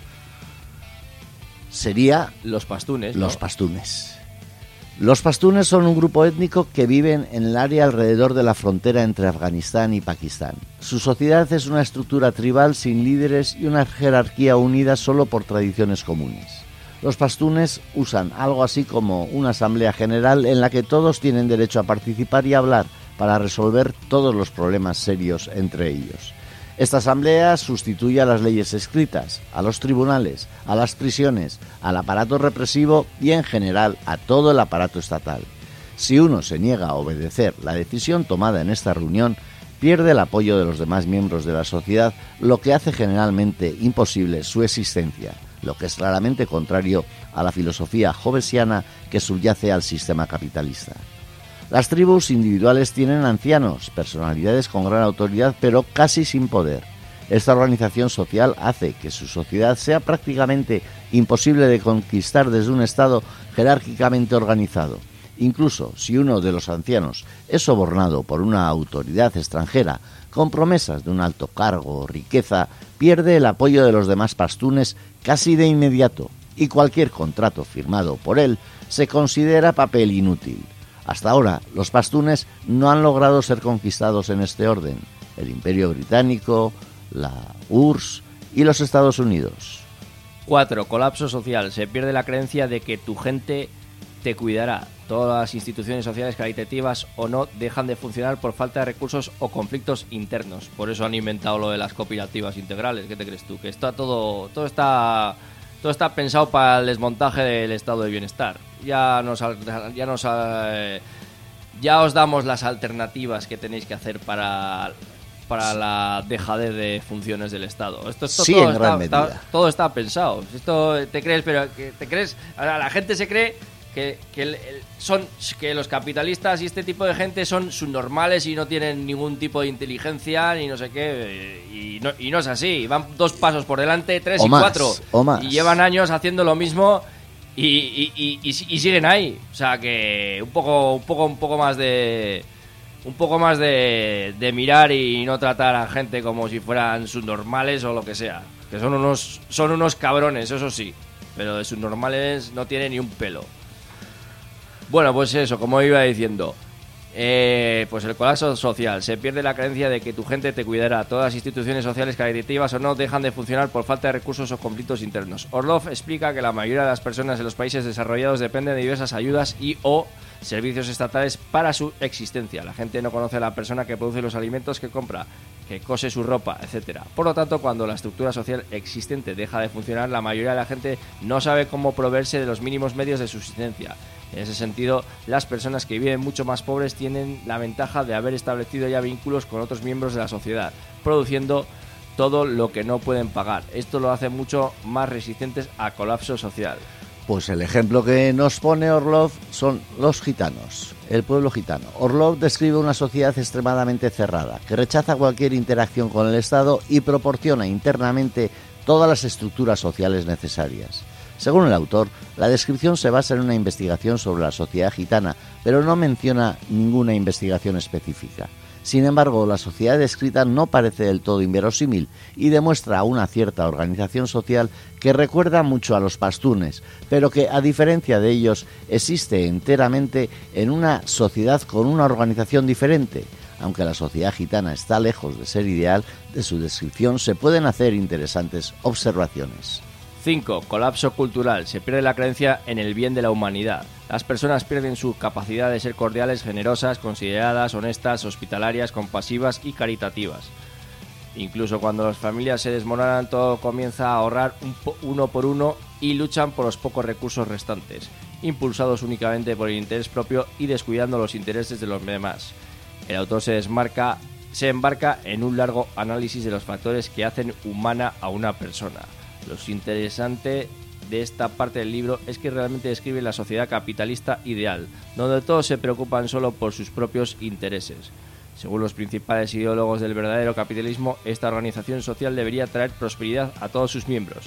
sería los pastunes, ¿no? Los pastunes. Los pastunes son un grupo étnico que viven en el área alrededor de la frontera entre Afganistán y Pakistán. Su sociedad es una estructura tribal sin líderes y una jerarquía unida solo por tradiciones comunes. Los pastunes usan algo así como una asamblea general en la que todos tienen derecho a participar y hablar para resolver todos los problemas serios entre ellos. Esta asamblea sustituye a las leyes escritas, a los tribunales, a las prisiones, al aparato represivo y en general a todo el aparato estatal. Si uno se niega a obedecer la decisión tomada en esta reunión, pierde el apoyo de los demás miembros de la sociedad, lo que hace generalmente imposible su existencia, lo que es claramente contrario a la filosofía hobbesiana que subyace al sistema capitalista. Las tribus individuales tienen ancianos, personalidades con gran autoridad, pero casi sin poder. Esta organización social hace que su sociedad sea prácticamente imposible de conquistar desde un estado jerárquicamente organizado. Incluso si uno de los ancianos es sobornado por una autoridad extranjera con promesas de un alto cargo o riqueza, pierde el apoyo de los demás pastunes casi de inmediato, y cualquier contrato firmado por él se considera papel inútil. Hasta ahora, los pastunes no han logrado ser conquistados en este orden: el Imperio Británico, la U R S S y los Estados Unidos. cuatro. Colapso social. Se pierde la creencia de que tu gente te cuidará. Todas las instituciones sociales, caritativas o no, dejan de funcionar por falta de recursos o conflictos internos. Por eso han inventado lo de las cooperativas integrales. ¿Qué te crees tú? Que está todo, todo está... Todo está pensado para el desmontaje del estado de bienestar. Ya nos, ya nos, eh, ya os damos las alternativas que tenéis que hacer para, para la dejadez de funciones del Estado. Esto, esto Sí, todo, en gran está, medida. está- todo está pensado. Esto te crees, pero que te crees, ahora la gente se cree que, que el- el- son que los capitalistas y este tipo de gente son subnormales y no tienen ningún tipo de inteligencia ni no sé qué, y no, y no es así. Van dos pasos por delante, tres O y más, cuatro, o más. y llevan años haciendo lo mismo. Y, y, y, y, y siguen ahí. O sea que un poco, un poco, un poco más de. Un poco más de, de mirar y no tratar a gente como si fueran subnormales o lo que sea. Que son unos, son unos cabrones, eso sí. Pero de subnormales no tiene ni un pelo. Bueno, pues eso, como iba diciendo. Eh, pues el colapso social. Se pierde la creencia de que tu gente te cuidará. Todas las instituciones sociales, caritativas o no, dejan de funcionar por falta de recursos o conflictos internos. Orlov explica que la mayoría de las personas en los países desarrollados dependen de diversas ayudas y o servicios estatales para su existencia. La gente no conoce a la persona que produce los alimentos que compra, que cose su ropa, etcétera. Por lo tanto, cuando la estructura social existente deja de funcionar, la mayoría de la gente no sabe cómo proveerse de los mínimos medios de subsistencia. En ese sentido, las personas que viven mucho más pobres tienen la ventaja de haber establecido ya vínculos con otros miembros de la sociedad, produciendo todo lo que no pueden pagar. Esto lo hace mucho más resistentes a colapso social. Pues el ejemplo que nos pone Orlov son los gitanos, el pueblo gitano. Orlov describe una sociedad extremadamente cerrada, que rechaza cualquier interacción con el Estado y proporciona internamente todas las estructuras sociales necesarias. Según el autor, la descripción se basa en una investigación sobre la sociedad gitana, pero no menciona ninguna investigación específica. Sin embargo, la sociedad descrita no parece del todo inverosímil y demuestra una cierta organización social que recuerda mucho a los pastunes, pero que, a diferencia de ellos, existe enteramente en una sociedad con una organización diferente. Aunque la sociedad gitana está lejos de ser ideal, de su descripción se pueden hacer interesantes observaciones. cinco. Colapso cultural. Se pierde la creencia en el bien de la humanidad. Las personas pierden su capacidad de ser cordiales, generosas, consideradas, honestas, hospitalarias, compasivas y caritativas. Incluso cuando las familias se desmoronan, todo comienza a ahorrar un po- uno por uno y luchan por los pocos recursos restantes, impulsados únicamente por el interés propio y descuidando los intereses de los demás. El autor se desmarca, se embarca en un largo análisis de los factores que hacen humana a una persona. Lo interesante de esta parte del libro es que realmente describe la sociedad capitalista ideal, donde todos se preocupan solo por sus propios intereses. Según los principales ideólogos del verdadero capitalismo, esta organización social debería traer prosperidad a todos sus miembros.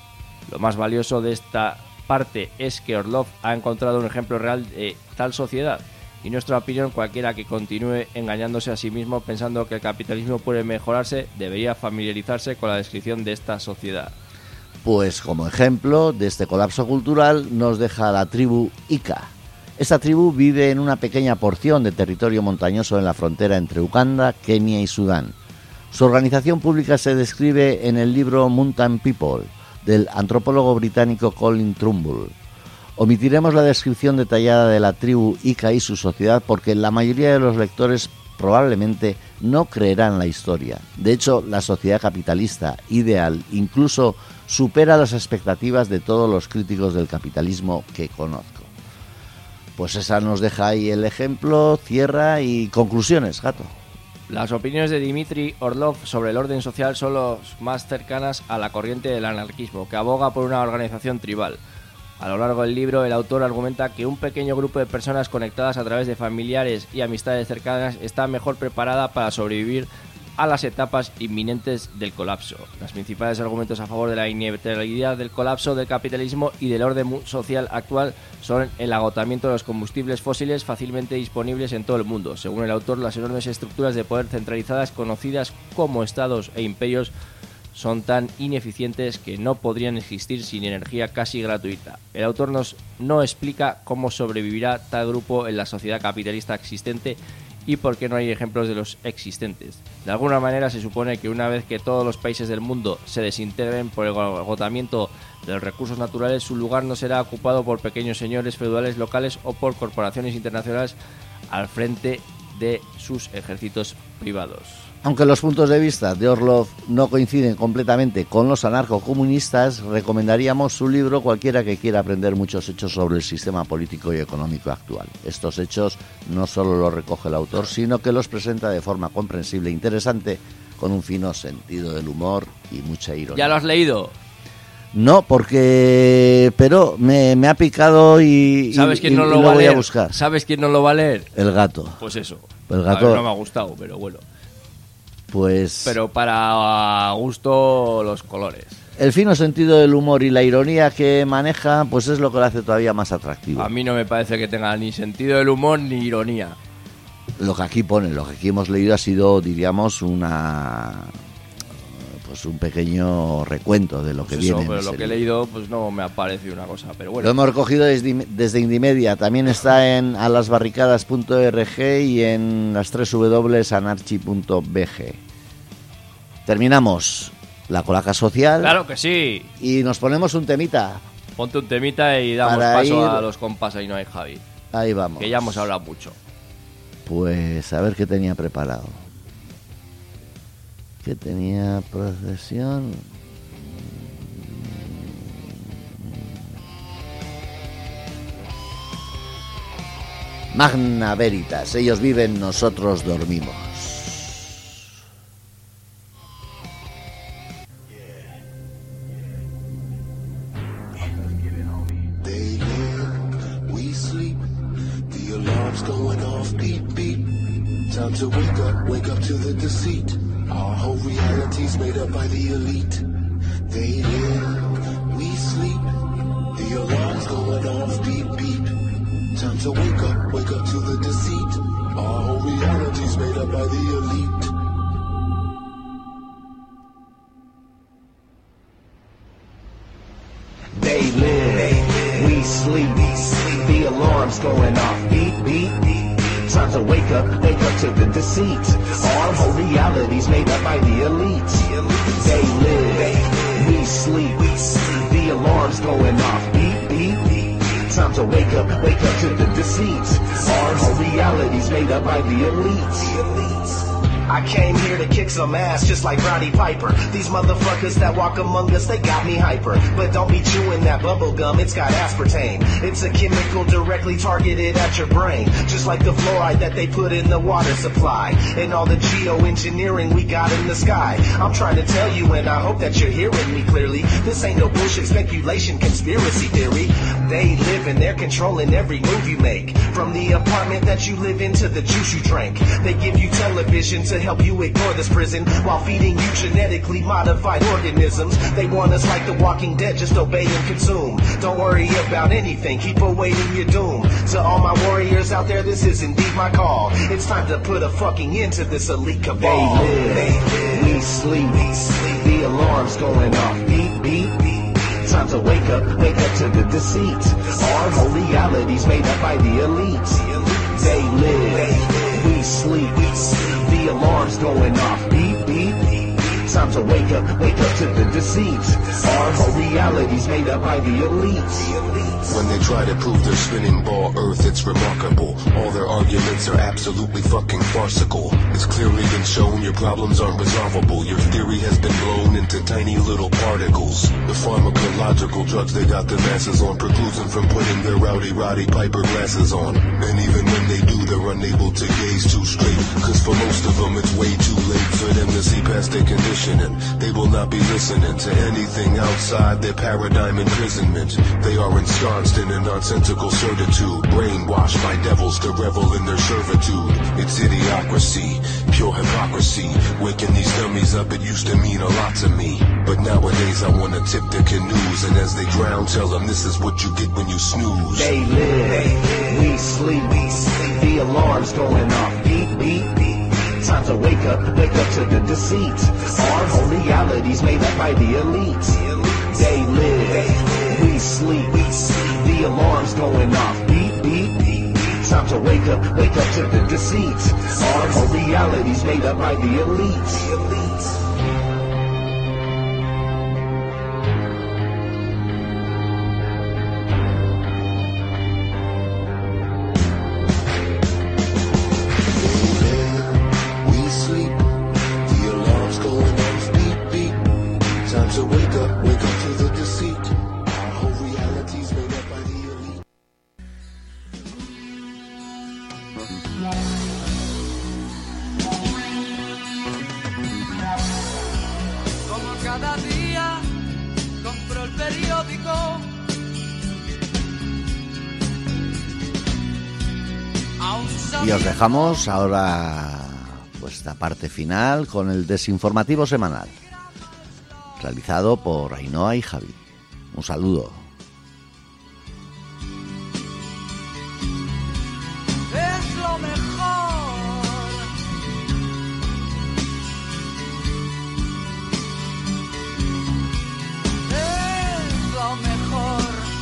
Lo más valioso de esta parte es que Orlov ha encontrado un ejemplo real de tal sociedad. Y en nuestra opinión, cualquiera que continúe engañándose a sí mismo pensando que el capitalismo puede mejorarse, debería familiarizarse con la descripción de esta sociedad. Pues como ejemplo de este colapso cultural nos deja la tribu Ika. Esta tribu vive en una pequeña porción de territorio montañoso en la frontera entre Uganda, Kenia y Sudán. Su organización pública se describe en el libro Mountain People, del antropólogo británico Colin Trumbull. Omitiremos la descripción detallada de la tribu Ika y su sociedad porque la mayoría de los lectores probablemente no creerán la historia. De hecho, la sociedad capitalista ideal incluso supera las expectativas de todos los críticos del capitalismo que conozco. Pues esa nos deja ahí el ejemplo, cierra y conclusiones, gato. Las opiniones de Dmitry Orlov sobre el orden social son las más cercanas a la corriente del anarquismo, que aboga por una organización tribal. A lo largo del libro, el autor argumenta que un pequeño grupo de personas conectadas a través de familiares y amistades cercanas está mejor preparada para sobrevivir a las etapas inminentes del colapso. Los principales argumentos a favor de la inevitabilidad del colapso del capitalismo y del orden social actual son el agotamiento de los combustibles fósiles fácilmente disponibles en todo el mundo. Según el autor, las enormes estructuras de poder centralizadas conocidas como estados e imperios son tan ineficientes que no podrían existir sin energía casi gratuita. El autor nos no explica cómo sobrevivirá tal grupo en la sociedad capitalista existente y por qué no hay ejemplos de los existentes. De alguna manera se supone que una vez que todos los países del mundo se desintegren por el agotamiento de los recursos naturales, su lugar no será ocupado por pequeños señores feudales locales o por corporaciones internacionales al frente de sus ejércitos privados. Aunque los puntos de vista de Orlov no coinciden completamente con los anarcocomunistas, recomendaríamos su libro cualquiera que quiera aprender muchos hechos sobre el sistema político y económico actual. Estos hechos no solo los recoge el autor, sino que los presenta de forma comprensible e interesante, con un fino sentido del humor y mucha ironía. ¿Ya lo has leído? No, porque... pero me, me ha picado y, ¿Sabes y, quién y no lo, lo va a voy leer? a buscar. ¿Sabes quién no lo va a leer? El gato. Pues eso. El A gato... ver, no me ha gustado, pero bueno. Pues... Pero para gusto los colores. El fino sentido del humor y la ironía que maneja, pues es lo que lo hace todavía más atractivo. A mí no me parece que tenga ni sentido del humor ni ironía. Lo que aquí pone, lo que aquí hemos leído ha sido, diríamos, una... pues un pequeño recuento de lo que Pues eso, viene en pero ese lo que he libro. leído pues no me ha parecido una cosa, pero bueno. Lo hemos recogido desde, desde Indimedia, también está en alasbarricadas punto org y en las tres doble u doble u punto anarchy punto b g. Terminamos la colaca social. Claro que sí. Y nos ponemos un temita. Ponte un temita y damos Para paso ir- a los compás ahí no hay Javi. Ahí vamos. Que ya hemos hablado mucho. Pues a ver qué tenía preparado. ¿Qué tenía procesión? Magna Veritas, ellos viven, nosotros dormimos. They live, we sleep. The alarm's going off, beep, beep. Time to wake up, wake up to the deceit. Our whole reality's made up by the elite. They live, we sleep. The alarm's going off, beep, beep. Time to wake up, wake up to the deceit. Our whole reality's made up by the elite. They live, we sleep, the alarm's going off, beep, beep, time to wake up, wake up to the deceit, our whole reality's made up by the elite. They live, we sleep, the alarm's going off, beep, beep, time to wake up, wake up to the deceit, our whole reality's made up by the elite. I came here to kick some ass just like Roddy Piper. These motherfuckers that walk among us, they got me hyper. But don't be chewing that bubble gum, it's got aspartame. It's a chemical directly targeted at your brain. Just like the fluoride that they put in the water supply. And all the geoengineering we got in the sky. I'm trying to tell you and I hope that you're hearing me clearly. This ain't no bullshit speculation, conspiracy theory. They live and they're controlling every move you make. From the apartment that you live in to the juice you drank. They give you television to help you ignore this prison while feeding you genetically modified organisms. They want us like the Walking Dead, just obey and consume. Don't worry about anything, keep awaiting your doom. To all my warriors out there, this is indeed my call. It's time to put a fucking end to this elite cabal. They live, they live. We sleep, we sleep. The alarm's going off, beep, beep, beep. Time to wake up, wake up to the deceit. Our whole reality's made up by the elite. They live, they live. We sleep, we sleep. The alarm's going off, beep, beep, beep. Time to wake up, wake up to the deceit. Our whole reality's made up by the elite. When they try to prove their spinning ball Earth, it's remarkable. All their arguments are absolutely fucking farcical. It's clearly been shown your problems aren't resolvable. Your theory has been blown into tiny little particles. The pharmacological drugs they got the masses on precludes them from putting their rowdy Roddy Piper glasses on. And even when they do, they're unable to gaze too straight. Cause for most of them it's way too late for them to see past their conditioning. They will not be listening to anything outside their paradigm imprisonment. They are ensconced in a nonsensical certitude, brainwashed by devils to revel in their servitude. It's idiocracy, pure hypocrisy. Waking these dummies up, it used to mean a lot to me. But nowadays I wanna tip their canoes, and as they drown, tell them this is what you get when you snooze. They live, we sleep, we sleep. The alarm's going off, beep, beep, beep. Time to wake up, wake up to the deceit. Our whole reality's made up by the elite. They live, we sleep, we sleep. The alarm's going off, beep, beep, beep. Time to wake up, wake up to the deceit. Our whole reality's made up by the elite. Como cada día compro el periódico. Y os dejamos ahora vuestra parte final con el desinformativo semanal, realizado por Ainhoa y Javi. Un saludo. Es lo mejor. Es lo mejor.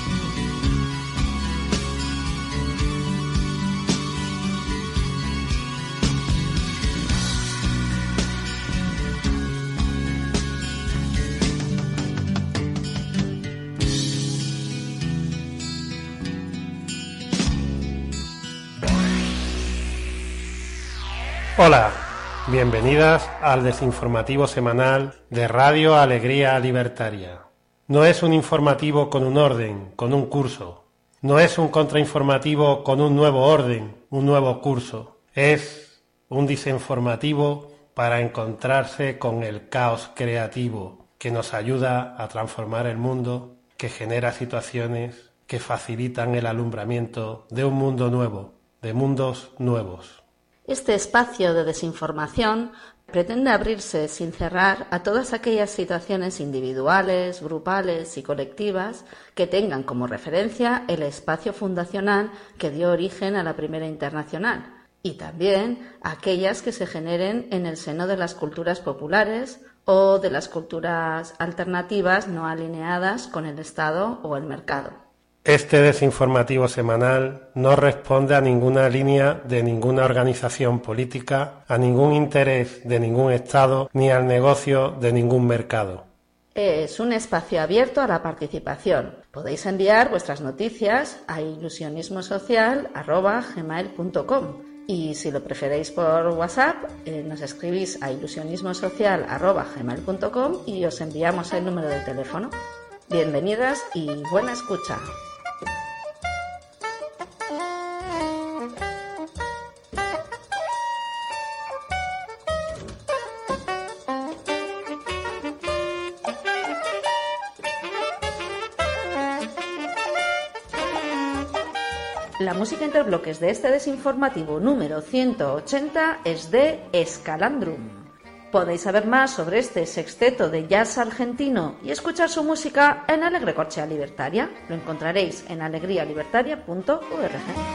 Hola, bienvenidas al desinformativo semanal de Radio Alegría Libertaria. No es un informativo con un orden, con un curso. No es un contrainformativo con un nuevo orden, un nuevo curso. Es un desinformativo para encontrarse con el caos creativo que nos ayuda a transformar el mundo, que genera situaciones que facilitan el alumbramiento de un mundo nuevo, de mundos nuevos. Este espacio de desinformación pretende abrirse sin cerrar a todas aquellas situaciones individuales, grupales y colectivas que tengan como referencia el espacio fundacional que dio origen a la Primera Internacional, y también aquellas que se generen en el seno de las culturas populares o de las culturas alternativas no alineadas con el Estado o el mercado. Este desinformativo semanal no responde a ninguna línea de ninguna organización política, a ningún interés de ningún Estado, ni al negocio de ningún mercado. Es un espacio abierto a la participación. Podéis enviar vuestras noticias a ilusionismosocial arroba gmail punto com y si lo preferéis por WhatsApp, eh, nos escribís a ilusionismosocial arroba gmail punto com y os enviamos el número de teléfono. Bienvenidas y buena escucha. La música interbloques de este desinformativo número ciento ochenta es de Escalandrum. Podéis saber más sobre este sexteto de jazz argentino y escuchar su música en Alegre Corchea Libertaria. Lo encontraréis en alegría libertaria punto org.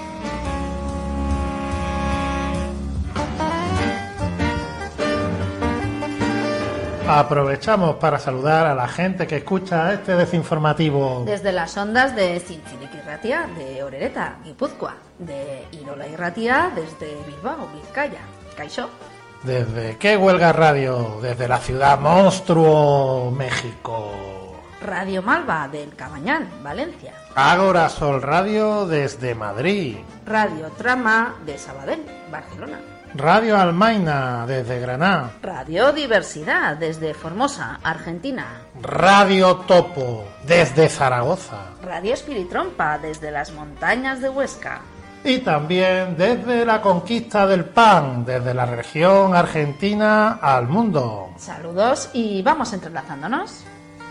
Aprovechamos para saludar a la gente que escucha este desinformativo. Desde las ondas de Zintzilik Irratia, de Orereta, Guipúzcoa, de Irola Irratia, desde Bilbao, Vizcaya, Kaixo. ¿Desde qué huelga radio? Desde la ciudad monstruo, México. Radio Malva, del Cabañán, Valencia. Ágora Sol Radio, desde Madrid. Radio Trama, de Sabadell, Barcelona. Radio Almaina, desde Granada. Radio Diversidad, desde Formosa, Argentina. Radio Topo, desde Zaragoza. Radio Espiritrompa, desde las montañas de Huesca. Y también desde la conquista del pan, desde la región argentina al mundo. Saludos y vamos entrelazándonos.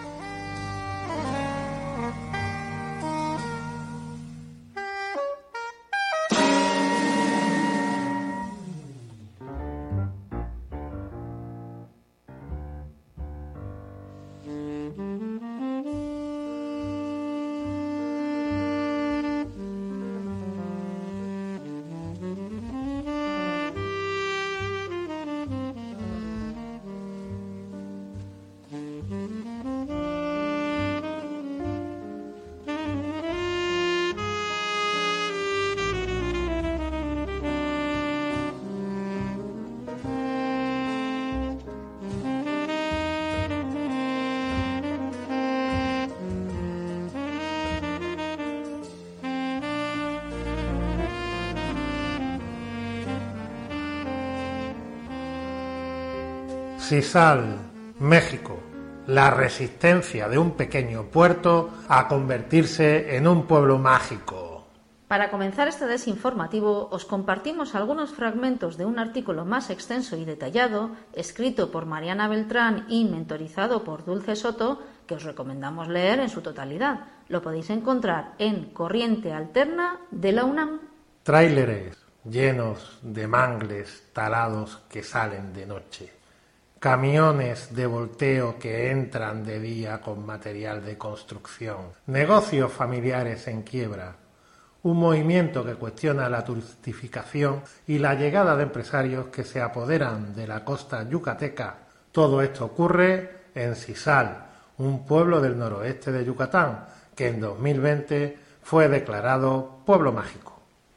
Sisal, México. La resistencia de un pequeño puerto a convertirse en un pueblo mágico. Para comenzar este desinformativo, os compartimos algunos fragmentos de un artículo más extenso y detallado, escrito por Mariana Beltrán y mentorizado por Dulce Soto, que os recomendamos leer en su totalidad. Lo podéis encontrar en Corriente Alterna de la UNAM. Tráileres llenos de mangles talados que salen de noche. Camiones de volteo que entran de día con material de construcción. Negocios familiares en quiebra. Un movimiento que cuestiona la turistificación y la llegada de empresarios que se apoderan de la costa yucateca. Todo esto ocurre en Sisal, un pueblo del noroeste de Yucatán, que en dos mil veinte fue declarado pueblo mágico.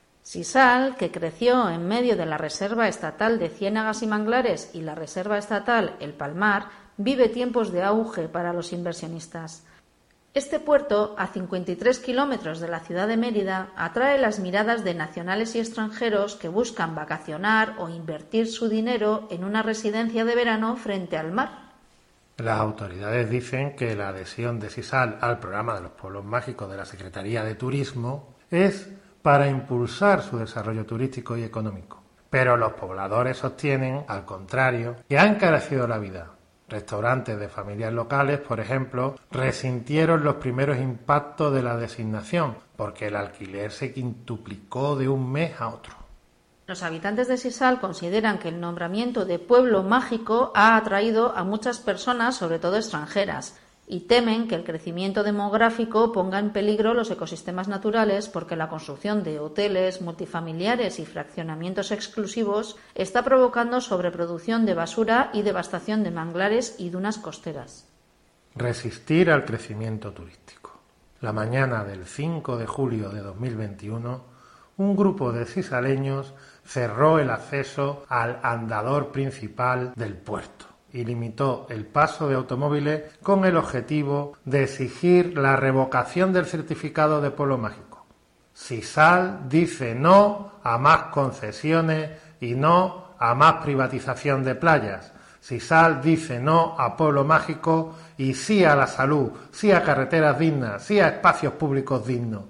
Sisal, que creció en medio de la Reserva Estatal de Ciénagas y Manglares y la Reserva Estatal El Palmar, vive tiempos de auge para los inversionistas. Este puerto, a cincuenta y tres kilómetros de la ciudad de Mérida, atrae las miradas de nacionales y extranjeros que buscan vacacionar o invertir su dinero en una residencia de verano frente al mar. Las autoridades dicen que la adhesión de Sisal al programa de los pueblos mágicos de la Secretaría de Turismo es para impulsar su desarrollo turístico y económico. Pero los pobladores sostienen, al contrario, que ha encarecido la vida. Restaurantes de familias locales, por ejemplo, resintieron los primeros impactos de la designación, porque el alquiler se quintuplicó de un mes a otro. Los habitantes de Sisal consideran que el nombramiento de pueblo mágico ha atraído a muchas personas, sobre todo extranjeras, y temen que el crecimiento demográfico ponga en peligro los ecosistemas naturales porque la construcción de hoteles, multifamiliares y fraccionamientos exclusivos está provocando sobreproducción de basura y devastación de manglares y dunas costeras. Resistir al crecimiento turístico. La mañana del cinco de julio de dos mil veintiuno, un grupo de sisaleños cerró el acceso al andador principal del puerto y limitó el paso de automóviles con el objetivo de exigir la revocación del certificado de pueblo mágico. Sisal dice no a más concesiones y no a más privatización de playas. Sisal dice no a pueblo mágico y sí a la salud, sí a carreteras dignas, sí a espacios públicos dignos.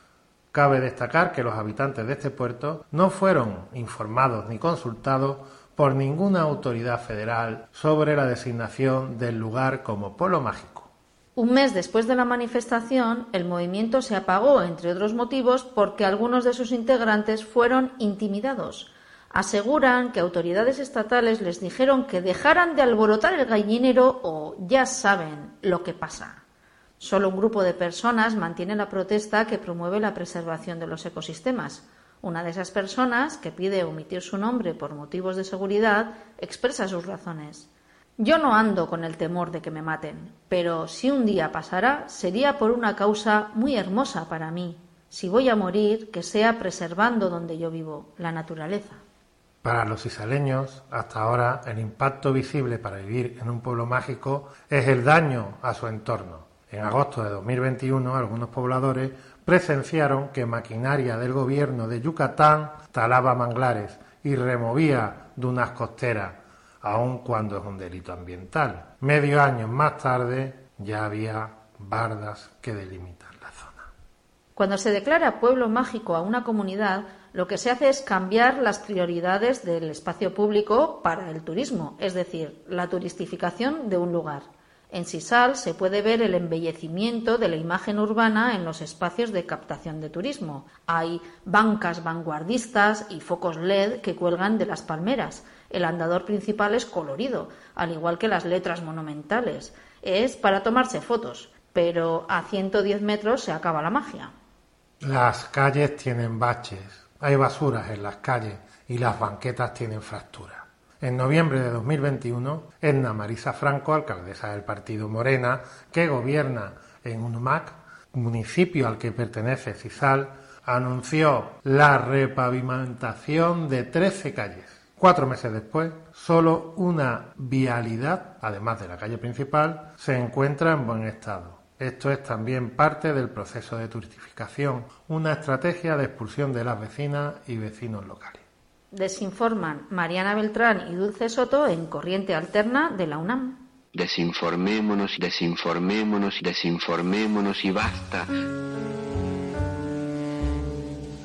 Cabe destacar que los habitantes de este puerto no fueron informados ni consultados por ninguna autoridad federal sobre la designación del lugar como pueblo mágico. Un mes después de la manifestación, el movimiento se apagó, entre otros motivos, porque algunos de sus integrantes fueron intimidados. Aseguran que autoridades estatales les dijeron que dejaran de alborotar el gallinero o ya saben lo que pasa. Solo un grupo de personas mantiene la protesta que promueve la preservación de los ecosistemas. Una de esas personas, que pide omitir su nombre por motivos de seguridad, expresa sus razones. Yo no ando con el temor de que me maten, pero si un día pasara, sería por una causa muy hermosa para mí. Si voy a morir, que sea preservando donde yo vivo, la naturaleza. Para los sisaleños, hasta ahora, el impacto visible para vivir en un pueblo mágico es el daño a su entorno. En agosto de dos mil veintiuno, algunos pobladores presenciaron que maquinaria del gobierno de Yucatán talaba manglares y removía dunas costeras, aun cuando es un delito ambiental. Medio año más tarde ya había bardas que delimitan la zona. Cuando se declara pueblo mágico a una comunidad, lo que se hace es cambiar las prioridades del espacio público para el turismo, es decir, la turistificación de un lugar. En Sisal se puede ver el embellecimiento de la imagen urbana en los espacios de captación de turismo. Hay bancas vanguardistas y focos L E D que cuelgan de las palmeras. El andador principal es colorido, al igual que las letras monumentales. Es para tomarse fotos, pero a ciento diez metros se acaba la magia. Las calles tienen baches, hay basuras en las calles y las banquetas tienen fracturas. En noviembre de dos mil veintiuno, Edna Marisa Franco, alcaldesa del partido Morena, que gobierna en Unumac, municipio al que pertenece Sisal, anunció la repavimentación de trece calles. Cuatro meses después, solo una vialidad, además de la calle principal, se encuentra en buen estado. Esto es también parte del proceso de turistificación, una estrategia de expulsión de las vecinas y vecinos locales. Desinforman Mariana Beltrán y Dulce Soto en Corriente Alterna de la UNAM. Desinformémonos, desinformémonos, desinformémonos y basta.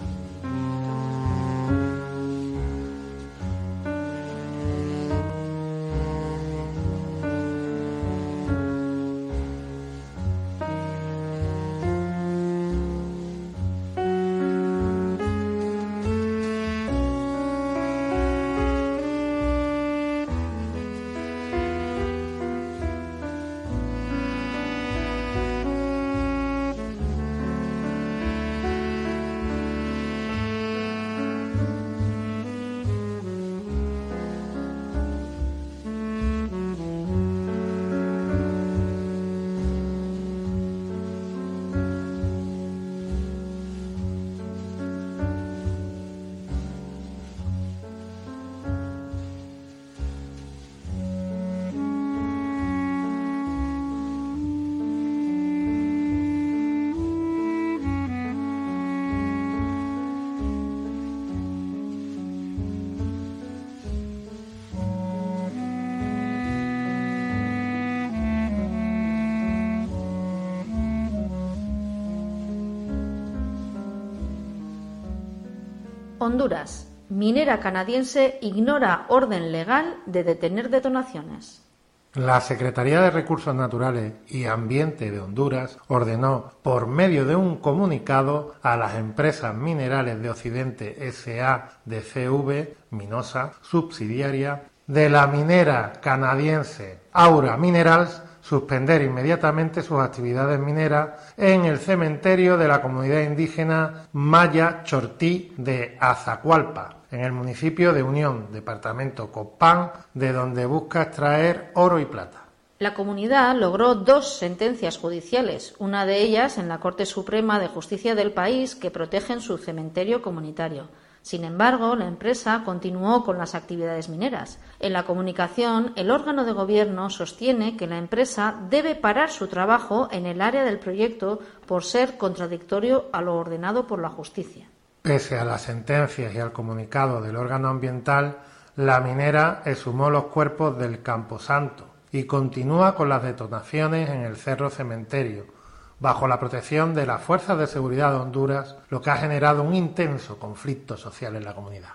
Honduras. Minera canadiense ignora orden legal de detener detonaciones. La Secretaría de Recursos Naturales y Ambiente de Honduras ordenó, por medio de un comunicado, a las empresas Minerales de Occidente S A de C V, Minosa, subsidiaria de la minera canadiense Aura Minerals, suspender inmediatamente sus actividades mineras en el cementerio de la comunidad indígena Maya Chortí de Azacualpa, en el municipio de Unión, departamento Copán, de donde busca extraer oro y plata. La comunidad logró dos sentencias judiciales, una de ellas en la Corte Suprema de Justicia del país, que protegen su cementerio comunitario. Sin embargo, la empresa continuó con las actividades mineras. En la comunicación, el órgano de gobierno sostiene que la empresa debe parar su trabajo en el área del proyecto por ser contradictorio a lo ordenado por la justicia. Pese a las sentencias y al comunicado del órgano ambiental, la minera exhumó los cuerpos del Camposanto y continúa con las detonaciones en el Cerro Cementerio, bajo la protección de las Fuerzas de Seguridad de Honduras, lo que ha generado un intenso conflicto social en la comunidad.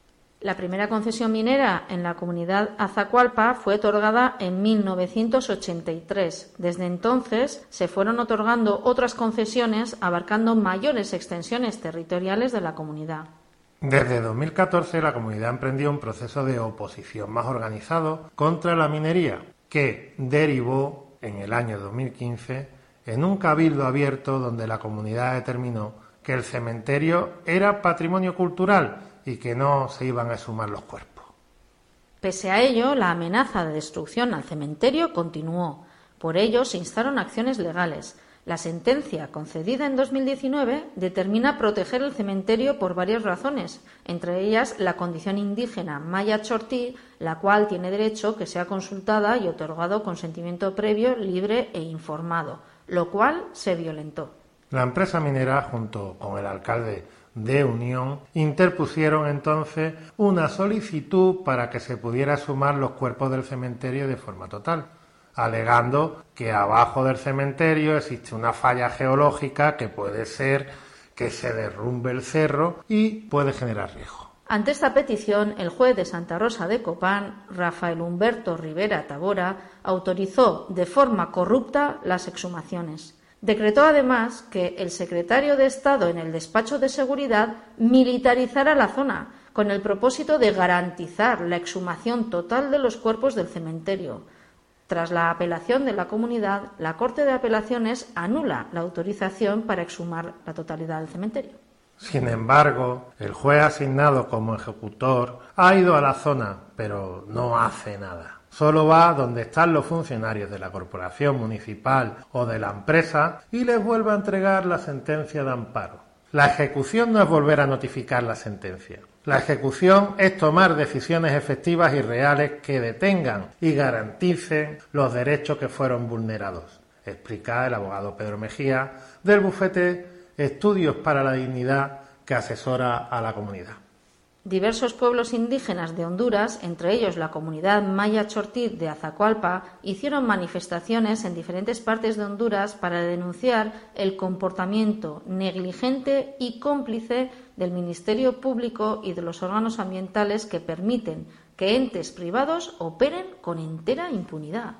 La primera concesión minera en la comunidad Azacualpa fue otorgada en mil novecientos ochenta y tres. Desde entonces se fueron otorgando otras concesiones abarcando mayores extensiones territoriales de la comunidad. Desde dos mil catorce la comunidad emprendió un proceso de oposición más organizado contra la minería, que derivó en el año dos mil quince en un cabildo abierto donde la comunidad determinó que el cementerio era patrimonio cultural y que no se iban a exhumar los cuerpos. Pese a ello, la amenaza de destrucción al cementerio continuó. Por ello, se instaron acciones legales. La sentencia, concedida en dos mil diecinueve, determina proteger el cementerio por varias razones, entre ellas la condición indígena Maya Chortí, la cual tiene derecho que sea consultada y otorgado consentimiento previo, libre e informado, lo cual se violentó. La empresa minera, junto con el alcalde de Unión, interpusieron entonces una solicitud para que se pudiera exhumar los cuerpos del cementerio de forma total, alegando que abajo del cementerio existe una falla geológica que puede ser que se derrumbe el cerro y puede generar riesgo. Ante esta petición, el juez de Santa Rosa de Copán, Rafael Humberto Rivera Tabora, autorizó de forma corrupta las exhumaciones. Decretó además que el secretario de Estado en el despacho de seguridad militarizara la zona, con el propósito de garantizar la exhumación total de los cuerpos del cementerio. Tras la apelación de la comunidad, la Corte de Apelaciones anula la autorización para exhumar la totalidad del cementerio. Sin embargo, el juez asignado como ejecutor ha ido a la zona, pero no hace nada. Solo va donde están los funcionarios de la corporación municipal o de la empresa y les vuelve a entregar la sentencia de amparo. La ejecución no es volver a notificar la sentencia. La ejecución es tomar decisiones efectivas y reales que detengan y garanticen los derechos que fueron vulnerados, explica el abogado Pedro Mejía del bufete Estudios para la Dignidad que asesora a la comunidad. Diversos pueblos indígenas de Honduras, entre ellos la comunidad Maya Chortí de Azacualpa, hicieron manifestaciones en diferentes partes de Honduras para denunciar el comportamiento negligente y cómplice del Ministerio Público y de los órganos ambientales que permiten que entes privados operen con entera impunidad.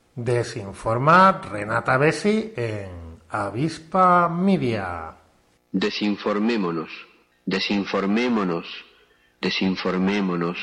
Desinforma Renata Bessi en Avispa Media. Desinformémonos, desinformémonos. Desinformémonos.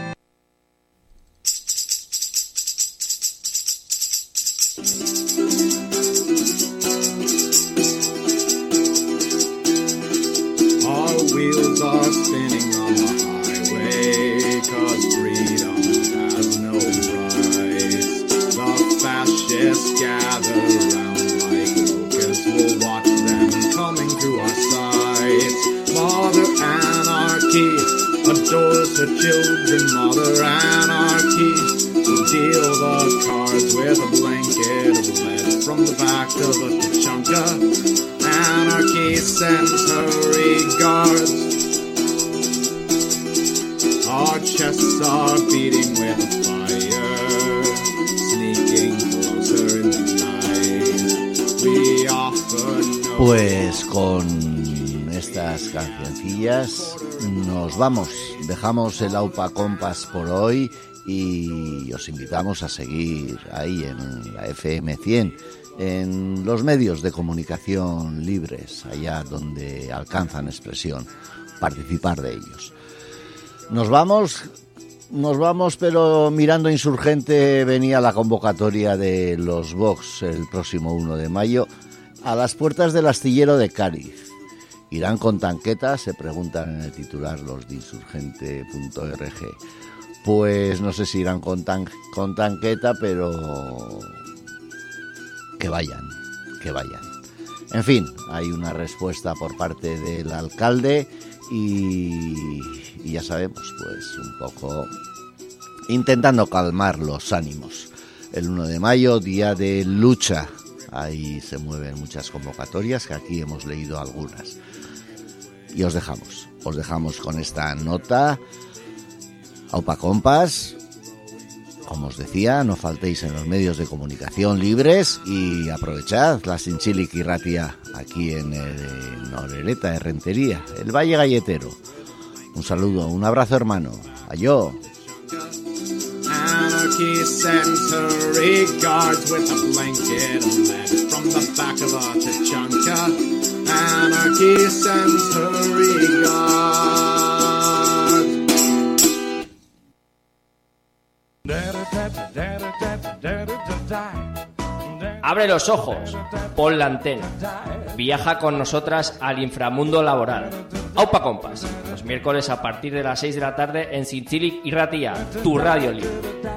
Our wheels are spinning on the highway, 'cause freedom has no price. The fascists gather round like locusts, we'll watch them coming to our sights. Mother Anarchy adores her children, Mother Anarchy will deal the cards with a blanket of lead from the back of a Tachanka. Anarchy sends her regards. Our chests are beating with a fire, sneaking closer in the night. We offer no... Pues con estas cancioncillas nos vamos, dejamos el Aupa Compas por hoy y os invitamos a seguir ahí en la F M cien, en los medios de comunicación libres, allá donde alcanzan expresión, participar de ellos. Nos vamos, nos vamos, pero mirando Insurgente venía la convocatoria de los Vox el próximo uno de mayo a las puertas del astillero de Cádiz. ¿Irán con tanquetas?, se preguntan en el titular los de insurgente punto org. Pues no sé si irán con, tan, con tanqueta, pero que vayan, que vayan. En fin, hay una respuesta por parte del alcalde y, y ya sabemos, pues un poco intentando calmar los ánimos. El uno de mayo, día de lucha. Ahí se mueven muchas convocatorias, que aquí hemos leído algunas. Y os dejamos, os dejamos con esta nota. Aupa Compas, como os decía, no faltéis en los medios de comunicación libres y aprovechad la Zintzilik Irratia aquí en el Orereta de Rentería, el Valle Galletero. Un saludo, un abrazo, hermano. Ayó. Anarchy sends her regards with a blanket of lead from the back of a Tachanka. Anarchy sends her regards. Abre los ojos, pon la antena, viaja con nosotras al inframundo laboral. Aupa Compas, los miércoles a partir de las seis de la tarde en Zintzilik Irratia, tu radio libre.